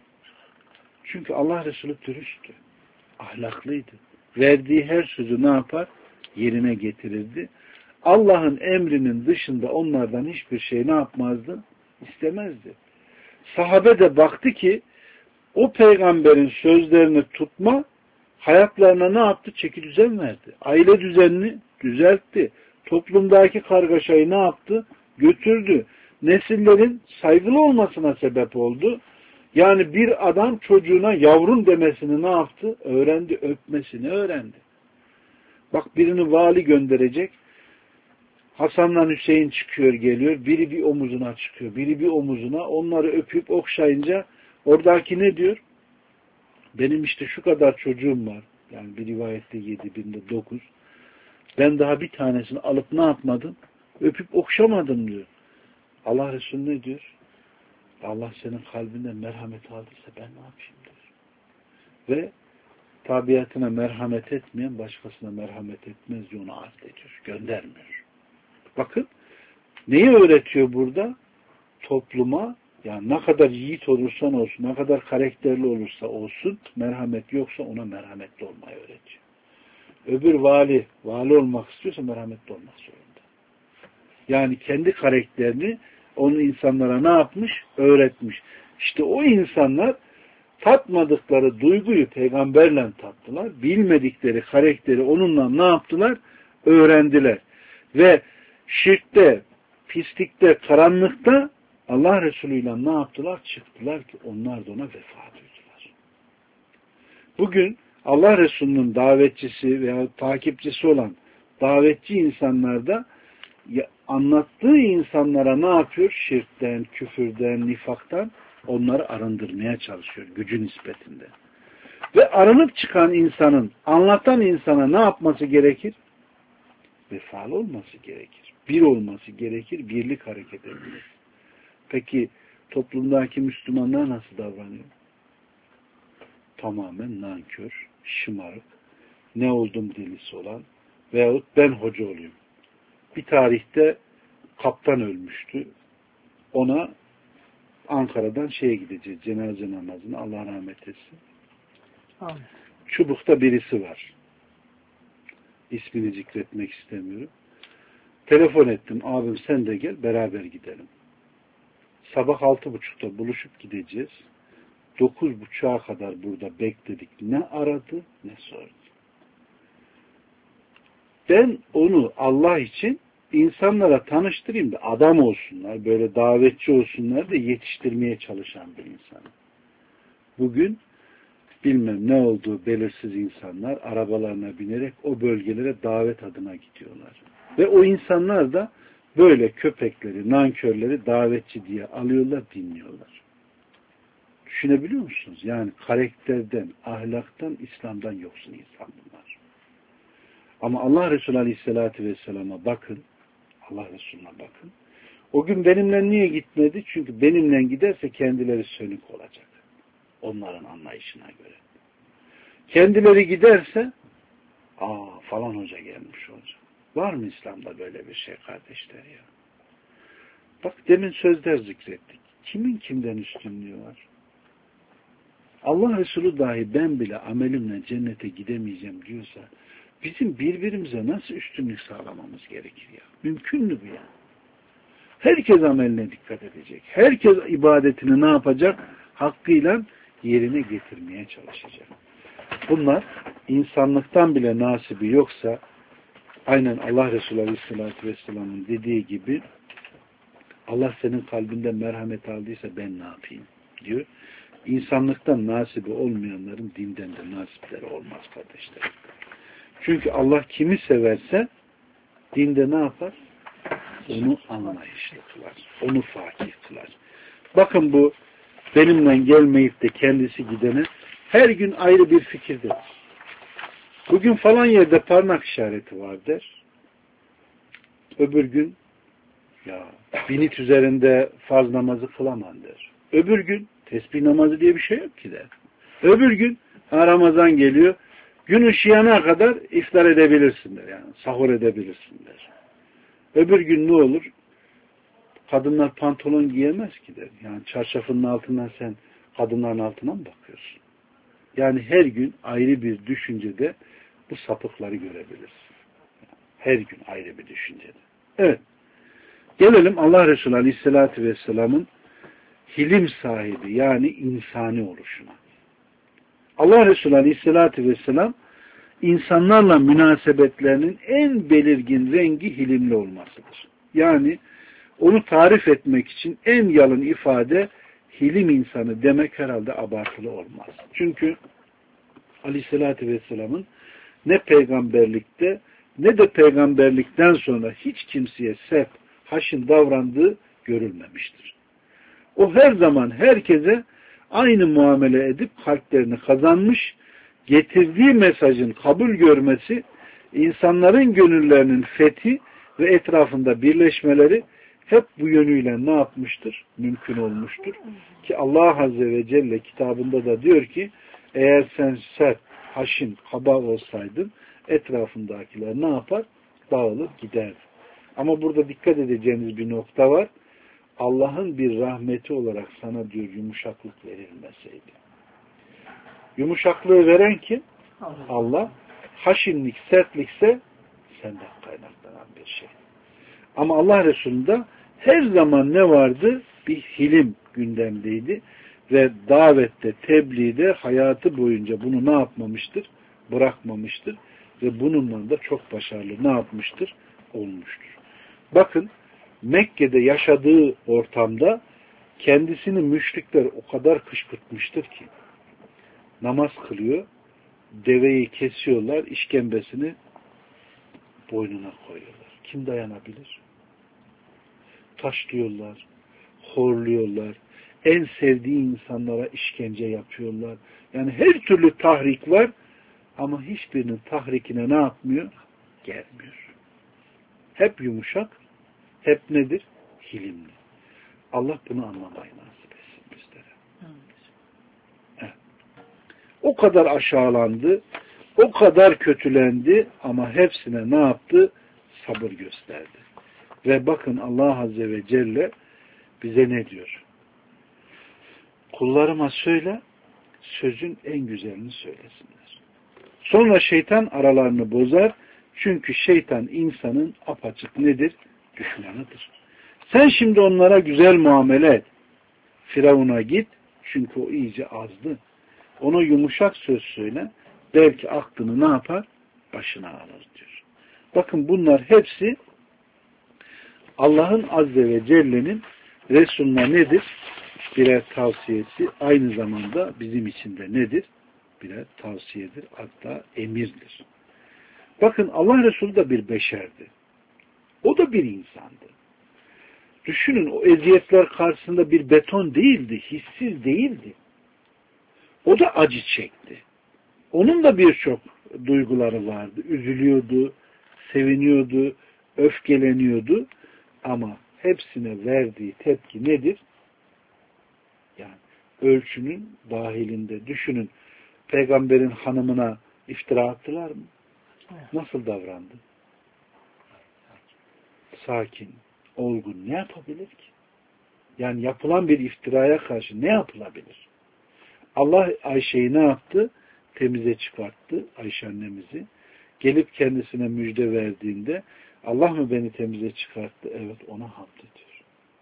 Çünkü Allah Resulü dürüsttü. Ahlaklıydı. Verdiği her sözü ne yapar? Yerine getirirdi. Allah'ın emrinin dışında onlardan hiçbir şey ne yapmazdı? İstemezdi. Sahabe de baktı ki o peygamberin sözlerini tutma hayatlarına ne yaptı? Çeki düzen verdi. Aile düzenini düzeltti. Toplumdaki kargaşayı ne yaptı? Götürdü. Nesillerin saygılı olmasına sebep oldu. Yani bir adam çocuğuna yavrum demesini ne yaptı? Öğrendi. Öpmesini öğrendi. Bak birini vali gönderecek. Hasan'la Hüseyin çıkıyor geliyor. Biri bir omuzuna çıkıyor. Biri bir omuzuna. Onları öpüp okşayınca oradaki ne diyor? Benim işte şu kadar çocuğum var. Yani bir rivayette yedi, binde dokuz. Ben daha bir tanesini alıp ne yapmadım? Öpüp okşamadım diyor. Allah Resulü ne diyor? Allah senin kalbinden merhamet aldıysa ben ne yapayım diyor. Ve tabiatına merhamet etmeyen başkasına merhamet etmez diye onu addediyor. Göndermiyor. Bakın neyi öğretiyor burada? Topluma yani ne kadar yiğit olursan olsun, ne kadar karakterli olursa olsun, merhamet yoksa ona merhametli olmayı öğretiyor. Öbür vali, vali olmak istiyorsa merhametli olmak zorunda. Yani kendi karakterini onun insanlara ne yapmış? Öğretmiş. İşte o insanlar tatmadıkları duyguyu peygamberle tattılar. Bilmedikleri karakteri onunla ne yaptılar? Öğrendiler. Ve şirkte, pislikte, karanlıkta Allah Resulü ile ne yaptılar? Çıktılar ki onlar da ona vefa duydular. Bugün Allah Resulü'nün davetçisi veya takipçisi olan davetçi insanlar da anlattığı insanlara ne yapıyor? Şirkten, küfürden, nifaktan onları arındırmaya çalışıyor gücü nispetinde. Ve arınıp çıkan insanın, anlatan insana ne yapması gerekir? Vefalı olması gerekir. Bir olması gerekir, birlik hareket etmesi. Peki toplumdaki Müslümanlar nasıl davranıyor? Tamamen nankör, şımarık, ne oldum delisi olan veyahut ben hoca olayım. Bir tarihte kaptan ölmüştü. Ona Ankara'dan şeye gideceğiz, cenaze namazına, Allah rahmet etsin. Amin. Çubuk'ta birisi var. İsmini zikretmek istemiyorum. Telefon ettim, abim sen de gel, beraber gidelim. Sabah altı buçukta buluşup gideceğiz. Dokuz buçuğa kadar burada bekledik. Ne aradı, ne sordu. Ben onu Allah için insanlara tanıştırayım da adam olsunlar, böyle davetçi olsunlar da yetiştirmeye çalışan bir insan. Bugün bilmem ne olduğu belirsiz insanlar arabalarına binerek o bölgelere davet adına gidiyorlar. Ve o insanlar da böyle köpekleri, nankörleri davetçi diye alıyorlar, dinliyorlar. Düşünebiliyor musunuz? Yani karakterden, ahlaktan, İslam'dan yoksun insan bunlar. Ama Allah Resulü Aleyhisselatü Vesselam'a bakın, Allah Resulü'ne bakın. O gün benimle niye gitmedi? Çünkü benimle giderse kendileri sönük olacak. Onların anlayışına göre. Kendileri giderse aa falan hoca gelmiş olacak. Var mı İslam'da böyle bir şey kardeşler ya? Bak demin sözler zikrettik. Kimin kimden üstünlüğü var? Allah Resulü dahi ben bile amelimle cennete gidemeyeceğim diyorsa bizim birbirimize nasıl üstünlük sağlamamız gerekir ya? Mümkün mü bu ya? Herkes ameline dikkat edecek. Herkes ibadetini ne yapacak? Hakkıyla yerine getirmeye çalışacak. Bunlar insanlıktan bile nasibi yoksa aynen Allah Resulü Aleyhisselatü Vesselam'ın dediği gibi Allah senin kalbinde merhamet aldıysa ben ne yapayım diyor. İnsanlıktan nasibi olmayanların dinden de nasipleri olmaz kardeşler. Çünkü Allah kimi severse dinde ne yapar? Onu anlayışlı kılar. Onu fakih kılar. Bakın bu benimle gelmeyip de kendisi gidene her gün ayrı bir fikirdir. Bugün falan yerde parmak işareti var der. Öbür gün ya binit üzerinde farz namazı kılaman der. Öbür gün tesbih namazı diye bir şey yok ki der. Öbür gün Ramazan geliyor. Gün ışıyana kadar iftar edebilirsin der. Yani sahur edebilirsin der. Öbür gün ne olur? Kadınlar pantolon giyemez ki der. Yani çarşafının altından sen kadınların altına mı bakıyorsun? Yani her gün ayrı bir düşüncede bu sapıkları görebilirsin. Her gün ayrı bir düşüncede. Evet. Gelelim Allah Resulü Aleyhisselatü Vesselam'ın hilim sahibi yani insani oluşuna. Allah Resulü Aleyhisselatü Vesselam insanlarla münasebetlerinin en belirgin rengi hilimli olmasıdır. Yani onu tarif etmek için en yalın ifade hilim insanı demek herhalde abartılı olmaz. Çünkü Aleyhisselatü Vesselam'ın ne peygamberlikte ne de peygamberlikten sonra hiç kimseye sert, haşin davrandığı görülmemiştir. O her zaman herkese aynı muamele edip kalplerini kazanmış, getirdiği mesajın kabul görmesi, insanların gönüllerinin fethi ve etrafında birleşmeleri hep bu yönüyle ne yapmıştır? Mümkün olmuştur. Ki Allah Azze ve Celle kitabında da diyor ki eğer sen sert, haşin, kaba olsaydın etrafındakiler ne yapar? Dağılıp giderdi. Ama burada dikkat edeceğiniz bir nokta var. Allah'ın bir rahmeti olarak sana diyor yumuşaklık verilmeseydi. Yumuşaklığı veren kim? Allah. Allah. Haşinlik, sertlikse senden kaynaklanan bir şey. Ama Allah Resulü'nde her zaman ne vardı? Bir hilim gündemdeydi. Ve davette, tebliğde hayatı boyunca bunu ne yapmamıştır? Bırakmamıştır. Ve bununla da çok başarılı ne yapmıştır? Olmuştur. Bakın Mekke'de yaşadığı ortamda kendisini müşrikler o kadar kışkırtmıştır ki namaz kılıyor, deveyi kesiyorlar, işkembesini boynuna koyuyorlar. Kim dayanabilir? Taşlıyorlar, horluyorlar, en sevdiği insanlara işkence yapıyorlar. Yani her türlü tahrik var ama hiçbirinin tahrikine ne yapmıyor? Gelmiyor. Hep yumuşak, hep nedir? Hilimli. Allah bunu anlamayı nasip etsin bizlere. Evet. O kadar aşağılandı, o kadar kötülendi ama hepsine ne yaptı? Sabır gösterdi. Ve bakın Allah Azze ve Celle bize ne diyor? Kullarıma söyle, sözün en güzelini söylesinler. Sonra şeytan aralarını bozar. Çünkü şeytan insanın apaçık nedir? Düşmanıdır. Sen şimdi onlara güzel muamele et. Firavun'a git. Çünkü o iyice azdı. Ona yumuşak söz söyle. Belki aklını ne yapar? Başına alır diyor. Bakın bunlar hepsi Allah'ın Azze ve Celle'nin Resulüne nedir? Birer tavsiyesi. Aynı zamanda bizim için de nedir? Birer tavsiyedir. Hatta emirdir. Bakın Allah Resulü de bir beşerdi. O da bir insandı. Düşünün o eziyetler karşısında bir beton değildi, hissiz değildi. O da acı çekti. Onun da birçok duyguları vardı. Üzülüyordu, seviniyordu, öfkeleniyordu. Ama hepsine verdiği tepki nedir? Yani ölçünün dahilinde. Düşünün, peygamberin hanımına iftira attılar mı? Nasıl davrandı? Sakin, olgun. Ne yapabilir ki? Yani yapılan bir iftiraya karşı ne yapılabilir? Allah Ayşe'yi ne yaptı? Temize çıkarttı Ayşe annemizi. Gelip kendisine müjde verdiğinde Allah mı beni temize çıkarttı? Evet, ona hamd ediyor.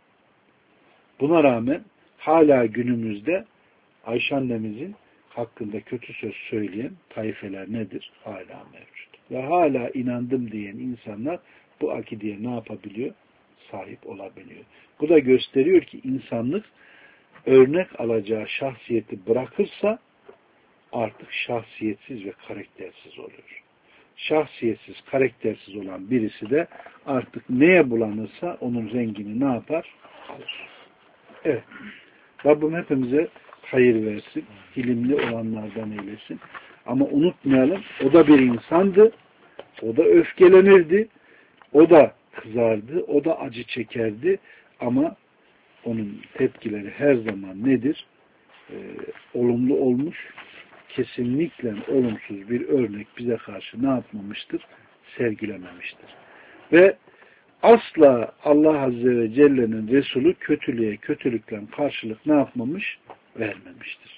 Buna rağmen hala günümüzde Ayşe annemizin hakkında kötü söz söyleyen taifeler nedir? Hala mevcut. Ve hala inandım diyen insanlar bu akideye ne yapabiliyor? Sahip olabiliyor. Bu da gösteriyor ki insanlık örnek alacağı şahsiyeti bırakırsa artık şahsiyetsiz ve karaktersiz oluyor. Şahsiyetsiz, karaktersiz olan birisi de artık neye bulanırsa onun rengini ne yapar? Alır. Evet. Rabbim hepimize hayır versin. İlimli olanlardan eylesin. Ama unutmayalım, o da bir insandı. O da öfkelenirdi. O da kızardı. O da acı çekerdi. Ama onun tepkileri her zaman nedir? Ee, olumlu olmuş. Kesinlikle olumsuz bir örnek bize karşı ne yapmamıştır? Sergilememiştir. Ve asla Allah Azze ve Celle'nin Resulü kötülüğe kötülükle karşılık ne yapmamış? Vermemiştir.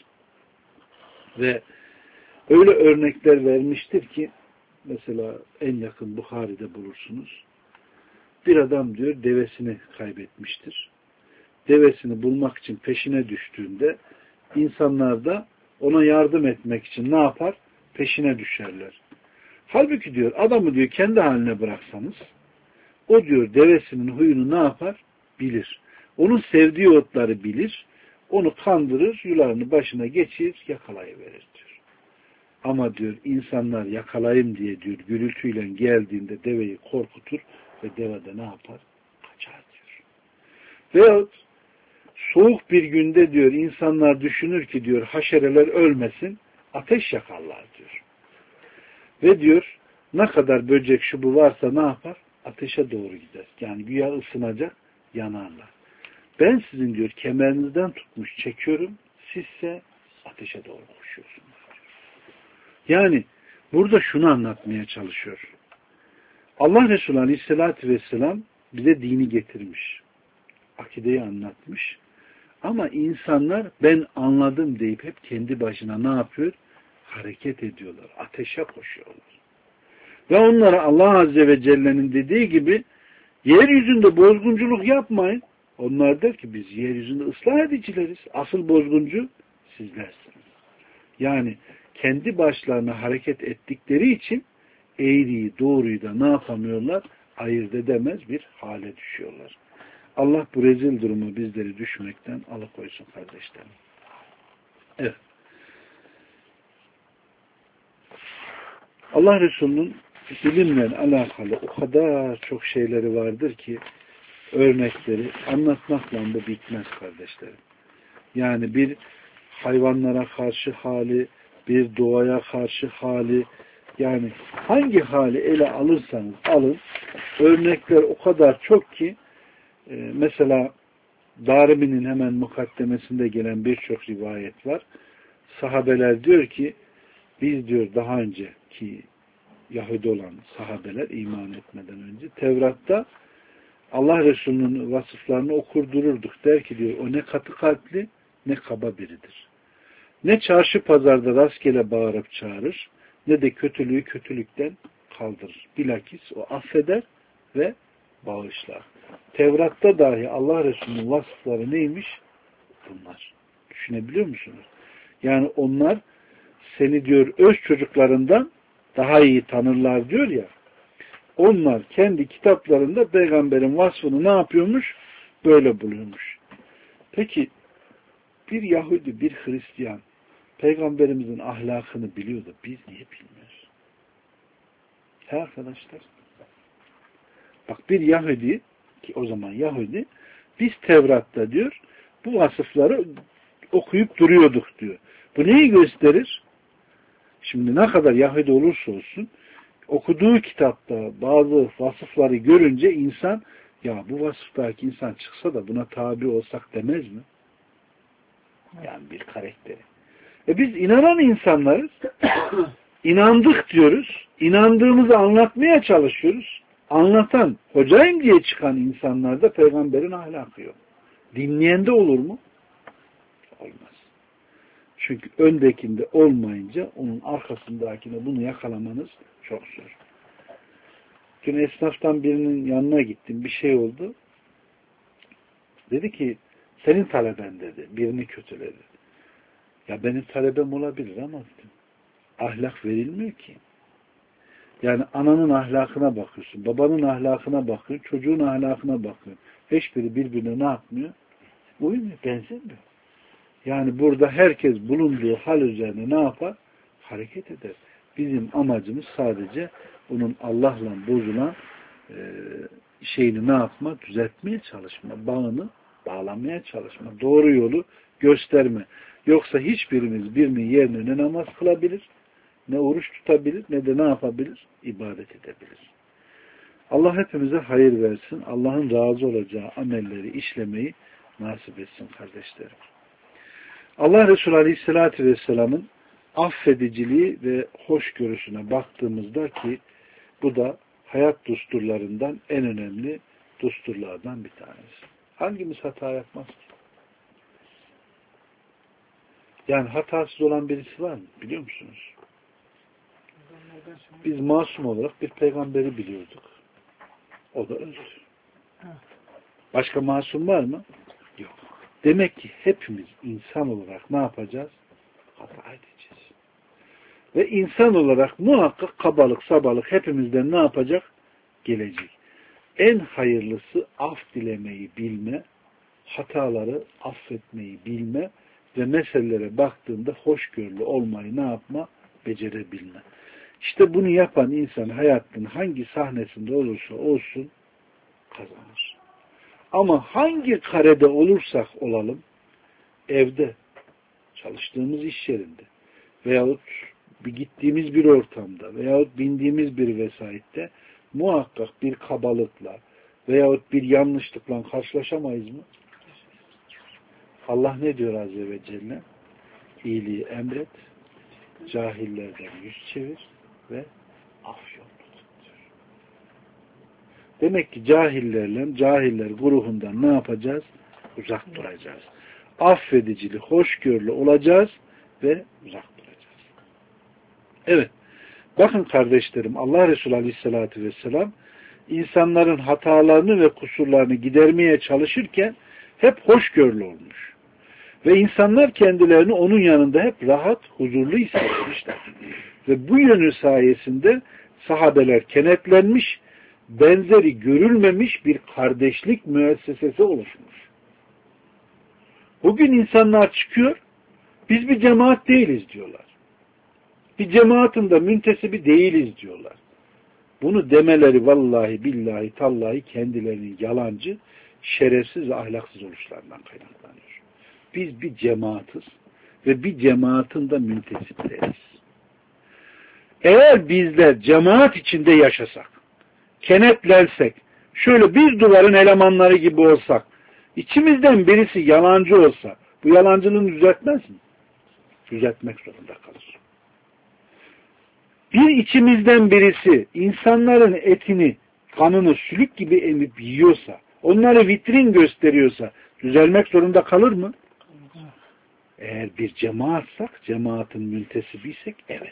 Ve öyle örnekler vermiştir ki mesela en yakın Buhari'de bulursunuz. Bir adam diyor devesini kaybetmiştir. Devesini bulmak için peşine düştüğünde insanlar da ona yardım etmek için ne yapar? Peşine düşerler. Halbuki diyor adamı diyor kendi haline bıraksanız o diyor devesinin huyunu ne yapar? Bilir. Onun sevdiği otları bilir. Onu kandırır, yularını başına geçirir, yakalayıverir diyor. Ama diyor insanlar yakalayayım diye diyor gürültüyle geldiğinde deveyi korkutur ve deve de ne yapar? Kaçar diyor. Veyahut soğuk bir günde diyor insanlar düşünür ki diyor haşereler ölmesin, ateş yakarlar diyor. Ve diyor ne kadar böcek şu bu varsa ne yapar? Ateşe doğru gider. Yani güya ısınacak, yanarlar. Ben sizin diyor kemerinizden tutmuş çekiyorum, sizse ateşe doğru koşuyorsunuz diyor. Yani burada şunu anlatmaya çalışıyor. Allah Resulü Aleyhisselatü Vesselam bize dini getirmiş. Akideyi anlatmış. Ama insanlar ben anladım deyip hep kendi başına ne yapıyor? Hareket ediyorlar. Ateşe koşuyorlar. Ve onlara Allah Azze ve Celle'nin dediği gibi yeryüzünde bozgunculuk yapmayın. Onlar der ki biz yeryüzünde ıslah edicileriz. Asıl bozguncu sizlersiniz. Yani kendi başlarına hareket ettikleri için eğriyi doğruyu da ne yapamıyorlar? Ayırt edemez bir hale düşüyorlar. Allah bu rezil durumu bizleri düşmekten alıkoysun kardeşlerim. Evet. Allah Resulü'nün bilimle alakalı o kadar çok şeyleri vardır ki örnekleri anlatmakla da bitmez kardeşlerim. Yani bir hayvanlara karşı hali, bir doğaya karşı hali, yani hangi hali ele alırsanız alın, örnekler o kadar çok ki e, mesela Darimi'nin hemen mukaddemesinde gelen birçok rivayet var. Sahabeler diyor ki biz diyor daha önceki Yahudi olan sahabeler iman etmeden önce Tevrat'ta Allah Resulü'nün vasıflarını okurdururduk. Der ki diyor o ne katı kalpli ne kaba biridir. Ne çarşı pazarda rastgele bağırıp çağırır ne de kötülüğü kötülükten kaldırır. Bilakis o affeder ve bağışlar. Tevrat'ta dahi Allah Resulü'nün vasıfları neymiş? Bunlar. Düşünebiliyor musunuz? Yani onlar seni diyor öz çocuklarından daha iyi tanırlar diyor ya. Onlar kendi kitaplarında peygamberin vasfını ne yapıyormuş? Böyle buluyormuş. Peki bir Yahudi, bir Hristiyan peygamberimizin ahlakını biliyordu. Biz niye bilmiyoruz? He arkadaşlar. Bak bir Yahudi ki o zaman Yahudi biz Tevrat'ta diyor bu vasıfları okuyup duruyorduk diyor. Bu neyi gösterir? Şimdi ne kadar Yahudi olursa olsun okuduğu kitapta bazı vasıfları görünce insan ya bu vasıftaki insan çıksa da buna tabi olsak demez mi? Yani bir karakteri. E biz inanan insanlarız. İnandık diyoruz. İnandığımızı anlatmaya çalışıyoruz. Anlatan, hocayım diye çıkan insanlarda peygamberin ahlakı yok. Dinleyen de olur mu? Olmaz. Çünkü öndekinde olmayınca onun arkasındakine bunu yakalamanız çok zor. Dün esnaftan birinin yanına gittim. Bir şey oldu. Dedi ki senin taleben dedi. Birini kötüledi. Ya benim talebem olabilir ama dedim, ahlak verilmiyor ki. Yani ananın ahlakına bakıyorsun, babanın ahlakına bakıyorsun, çocuğun ahlakına bakıyorsun. Hiçbiri birbirine ne yapmıyor? Uymuyor, benzemiyor. Yani burada herkes bulunduğu hal üzerine ne yapar? Hareket eder. Bizim amacımız sadece onun Allah'la bozulan e, şeyini ne yapma? Düzeltmeye çalışma. Bağını bağlamaya çalışma. Doğru yolu gösterme. Yoksa hiçbirimiz birinin yerine ne namaz kılabilir, ne oruç tutabilir, ne de ne yapabilir? İbadet edebilir. Allah hepimize hayır versin. Allah'ın razı olacağı amelleri işlemeyi nasip etsin kardeşlerim. Allah Resulü Aleyhisselatü Vesselam'ın affediciliği ve hoşgörüsüne baktığımızda ki bu da hayat düsturlarından en önemli düsturlardan bir tanesi. Hangimiz hata yapmaz ki? Yani hatasız olan birisi var mı? Biliyor musunuz? Biz masum olarak bir peygamberi biliyorduk. O da öldü. Başka masum var mı? Yok. Demek ki hepimiz insan olarak ne yapacağız? Hata edeceğiz. Ve insan olarak muhakkak kabalık, sabalık hepimizden ne yapacak? Gelecek. En hayırlısı af dilemeyi bilme, hataları affetmeyi bilme ve meselelere baktığında hoşgörülü olmayı ne yapma? Becerebilme. İşte bunu yapan insan hayatın hangi sahnesinde olursa olsun kazanır. Ama hangi karede olursak olalım, evde, çalıştığımız iş yerinde veyahut bir gittiğimiz bir ortamda veyahut bindiğimiz bir vesaitte muhakkak bir kabalıkla veyahut bir yanlışlıkla karşılaşamayız mı? Allah ne diyor Azze ve Celle? İyiliği emret, cahillerden yüz çevir ve af yolunu tut diyor. Demek ki cahillerle, cahiller grubundan ne yapacağız? Uzak duracağız. Affedicili, hoşgörülü olacağız ve uzak duracağız. Evet. Bakın kardeşlerim, Allah Resulü Aleyhisselatü Vesselam insanların hatalarını ve kusurlarını gidermeye çalışırken hep hoşgörülü olmuş. Ve insanlar kendilerini onun yanında hep rahat, huzurlu hissetmişler. Ve bu yönü sayesinde sahabeler kenetlenmiş, benzeri görülmemiş bir kardeşlik müessesesi oluşmuş. Bugün insanlar çıkıyor, biz bir cemaat değiliz diyorlar. Bir cemaatin de müntesibi değiliz diyorlar. Bunu demeleri vallahi billahi tallahi kendilerinin yalancı, şerefsiz ve ahlaksız oluşlarından kaynaklanıyor. Biz bir cemaatiz ve bir cemaatin de müntesipleriyiz. Eğer bizler cemaat içinde yaşasak, kenetlensek, şöyle bir duvarın elemanları gibi olsak, içimizden birisi yalancı olsa, bu yalancılığını düzeltmez mi? Düzeltmek zorunda kalır. Bir içimizden birisi insanların etini, kanını sülük gibi emip yiyorsa, onları vitrin gösteriyorsa düzelmek zorunda kalır mı? Eğer bir cemaatsak, cemaatin müntesibiysek evet.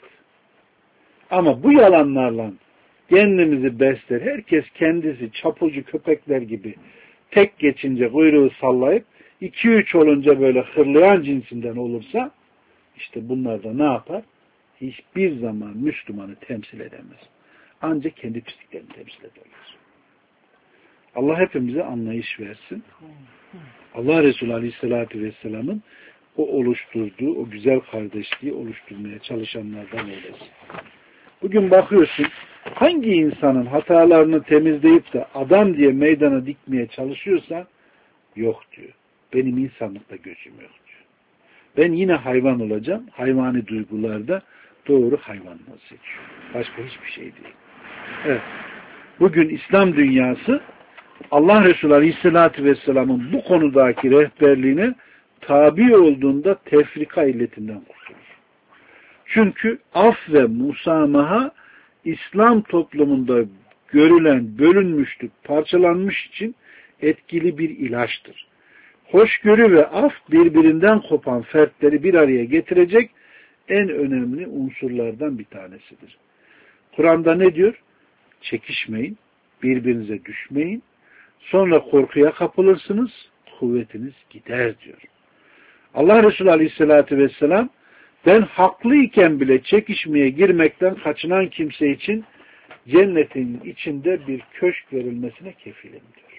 Ama bu yalanlarla kendimizi besler, herkes kendisi çapulcu köpekler gibi tek geçince kuyruğu sallayıp iki üç olunca böyle hırlayan cinsinden olursa işte bunlar da ne yapar? Hiçbir zaman Müslümanı temsil edemez. Ancak kendi pisliklerini temsil ederler. Allah hepimize anlayış versin. Allah Resulü Aleyhisselatü Vesselam'ın o oluşturduğu, o güzel kardeşliği oluşturmaya çalışanlardan eylesin. Bugün bakıyorsun, hangi insanın hatalarını temizleyip de adam diye meydana dikmeye çalışıyorsa, yok diyor. Benim insanlıkta gözüm yok diyor. Ben yine hayvan olacağım, hayvani duygularda doğru hayvanla seçiyor. Başka hiçbir şey değil. Evet. Bugün İslam dünyası Allah Resulü Aleyhisselatü Vesselam'ın bu konudaki rehberliğine tabi olduğunda tefrika illetinden kurtulur. Çünkü af ve musamaha İslam toplumunda görülen bölünmüşlük, parçalanmış için etkili bir ilaçtır. Hoşgörü ve af birbirinden kopan fertleri bir araya getirecek en önemli unsurlardan bir tanesidir. Kur'an'da ne diyor? Çekişmeyin, birbirinize düşmeyin, sonra korkuya kapılırsınız, kuvvetiniz gider diyor. Allah Resulü Aleyhisselatü Vesselam, ben haklıyken bile çekişmeye girmekten kaçınan kimse için cennetin içinde bir köşk verilmesine kefilim diyor.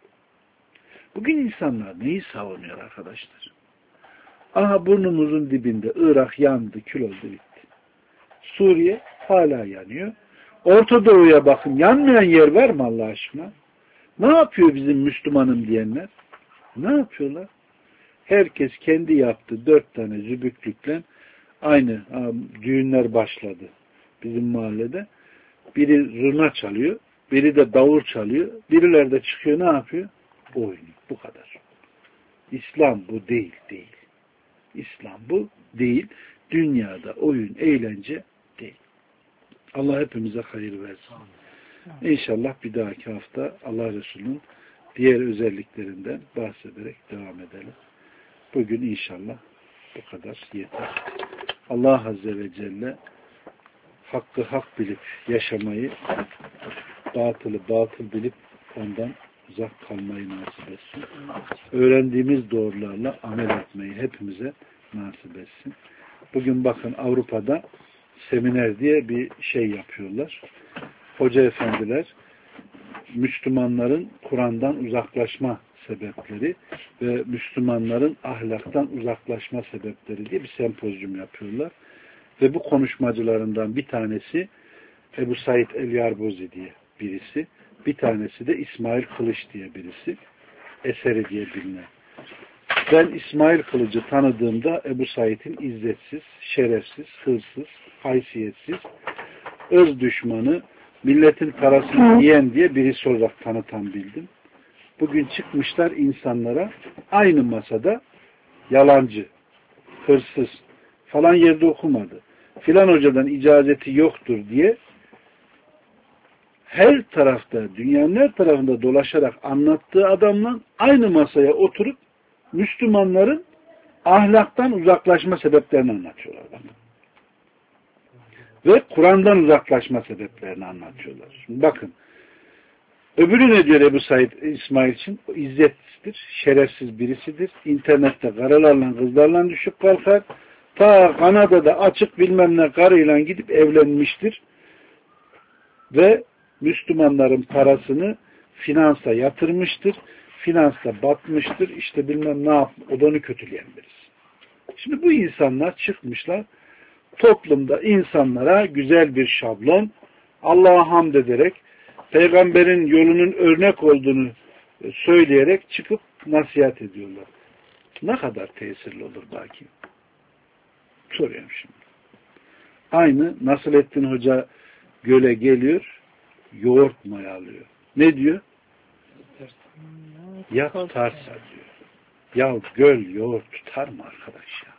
Bugün insanlar neyi savunuyor arkadaşlar? Aha burnumuzun dibinde Irak yandı, kül oldu, bitti. Suriye hala yanıyor. Orta Doğu'ya bakın, yanmayan yer var mı Allah aşkına? Ne yapıyor bizim Müslümanım diyenler? Ne yapıyorlar? Herkes kendi yaptı dört tane zübüklükle aynı düğünler başladı bizim mahallede. Biri zurna çalıyor, biri de davul çalıyor, birileri de çıkıyor ne yapıyor? Oynuyor. Bu kadar. İslam bu değil, değil. İslam bu değil. Dünyada oyun, eğlence değil. Allah hepimize hayır versin. İnşallah bir dahaki hafta Allah Resulü'nün diğer özelliklerinden bahsederek devam edelim. Bugün inşallah bu kadar yeter. Allah Azze ve Celle hakkı hak bilip yaşamayı, batılı batıl bilip ondan uzak kalmayı nasip etsin. Öğrendiğimiz doğrularla amel etmeyi hepimize nasip etsin. Bugün bakın Avrupa'da seminer diye bir şey yapıyorlar. Hoca efendiler Müslümanların Kur'an'dan uzaklaşma sebepleri ve Müslümanların ahlaktan uzaklaşma sebepleri diye bir sempozyum yapıyorlar. Ve bu konuşmacılarından bir tanesi Ebu Said el-Yarbozi diye birisi, bir tanesi de İsmail Kılıç diye birisi, eseri diye bilinen. Ben İsmail Kılıç'ı tanıdığımda Ebu Said'in izzetsiz, şerefsiz, hırsız, haysiyetsiz, ırz düşmanı, milletin parasını yiyen diye birisi olarak tanıtan bildim. Bugün çıkmışlar insanlara aynı masada yalancı, hırsız falan yerde okumadı. filan hocadan icazeti yoktur diye her tarafta, dünyanın her tarafında dolaşarak anlattığı adamla aynı masaya oturup Müslümanların ahlaktan uzaklaşma sebeplerini anlatıyorlar bana. Ve Kur'an'dan uzaklaşma sebeplerini anlatıyorlar. Şimdi bakın, öbürü ne diyor Ebu Said İsmail için? O izzetsizdir, şerefsiz birisidir. İnternette karılarla, kızlarla düşüp kalkar. Ta Kanada'da açık bilmem ne karıyla gidip evlenmiştir. Ve Müslümanların parasını finansa yatırmıştır. Finansta batmıştır. İşte bilmem ne yap, odanı kötüleyen birisi. Şimdi bu insanlar çıkmışlar. Toplumda insanlara güzel bir şablon, Allah'a hamd ederek, peygamberin yolunun örnek olduğunu söyleyerek çıkıp nasihat ediyorlar. Ne kadar tesirli olur belki? Soruyorum şimdi. Aynı Nasrettin Hoca göle geliyor, yoğurt mayalıyor. Ne diyor? Ya tutarsa diyor. Ya göl yoğurt tutar mı arkadaş ya?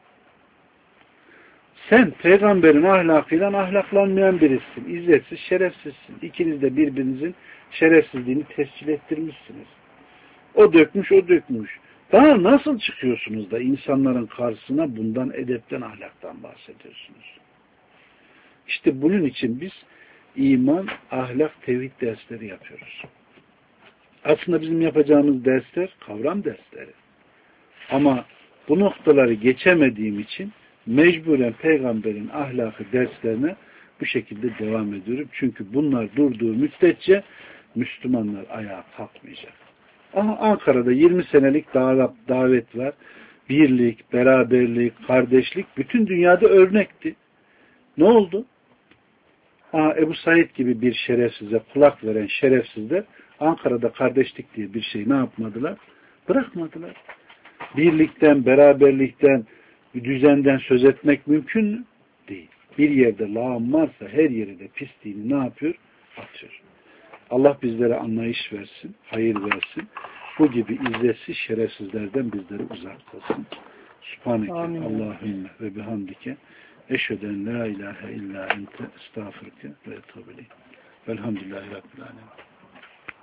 Sen peygamberin ahlakıyla ahlaklanmayan birisin. İzzetsiz, şerefsizsin. İkiniz de birbirinizin şerefsizliğini tescil ettirmişsiniz. O dökmüş, o dökmüş. Daha nasıl çıkıyorsunuz da insanların karşısına bundan edepten, ahlaktan bahsediyorsunuz? İşte bunun için biz iman, ahlak, tevhid dersleri yapıyoruz. Aslında bizim yapacağımız dersler kavram dersleri. Ama bu noktaları geçemediğim için mecburen peygamberin ahlakı derslerine bu şekilde devam ediyorum. Çünkü bunlar durduğu müddetçe Müslümanlar ayağa kalkmayacak. Ama Ankara'da yirmi senelik davet var. Birlik, beraberlik, kardeşlik bütün dünyada örnekti. Ne oldu? Aa, Ebu Said gibi bir şerefsize kulak veren şerefsizler Ankara'da kardeşlik diye bir şey ne yapmadılar? Bırakmadılar. Birlikten, beraberlikten, bir düzenden söz etmek mümkün mü? Değil. Bir yerde lağım varsa her yeri de pisliğini ne yapıyor? Atıyor. Allah bizlere anlayış versin, hayır versin. Bu gibi izzetsiz şerefsizlerden bizleri uzak kılsın. Subhaneke Allahümme ve bihamdike eşheden la ilahe illa ente estağfurke ve etûbü ileyk. Velhamdülillahi Rabbil alemin.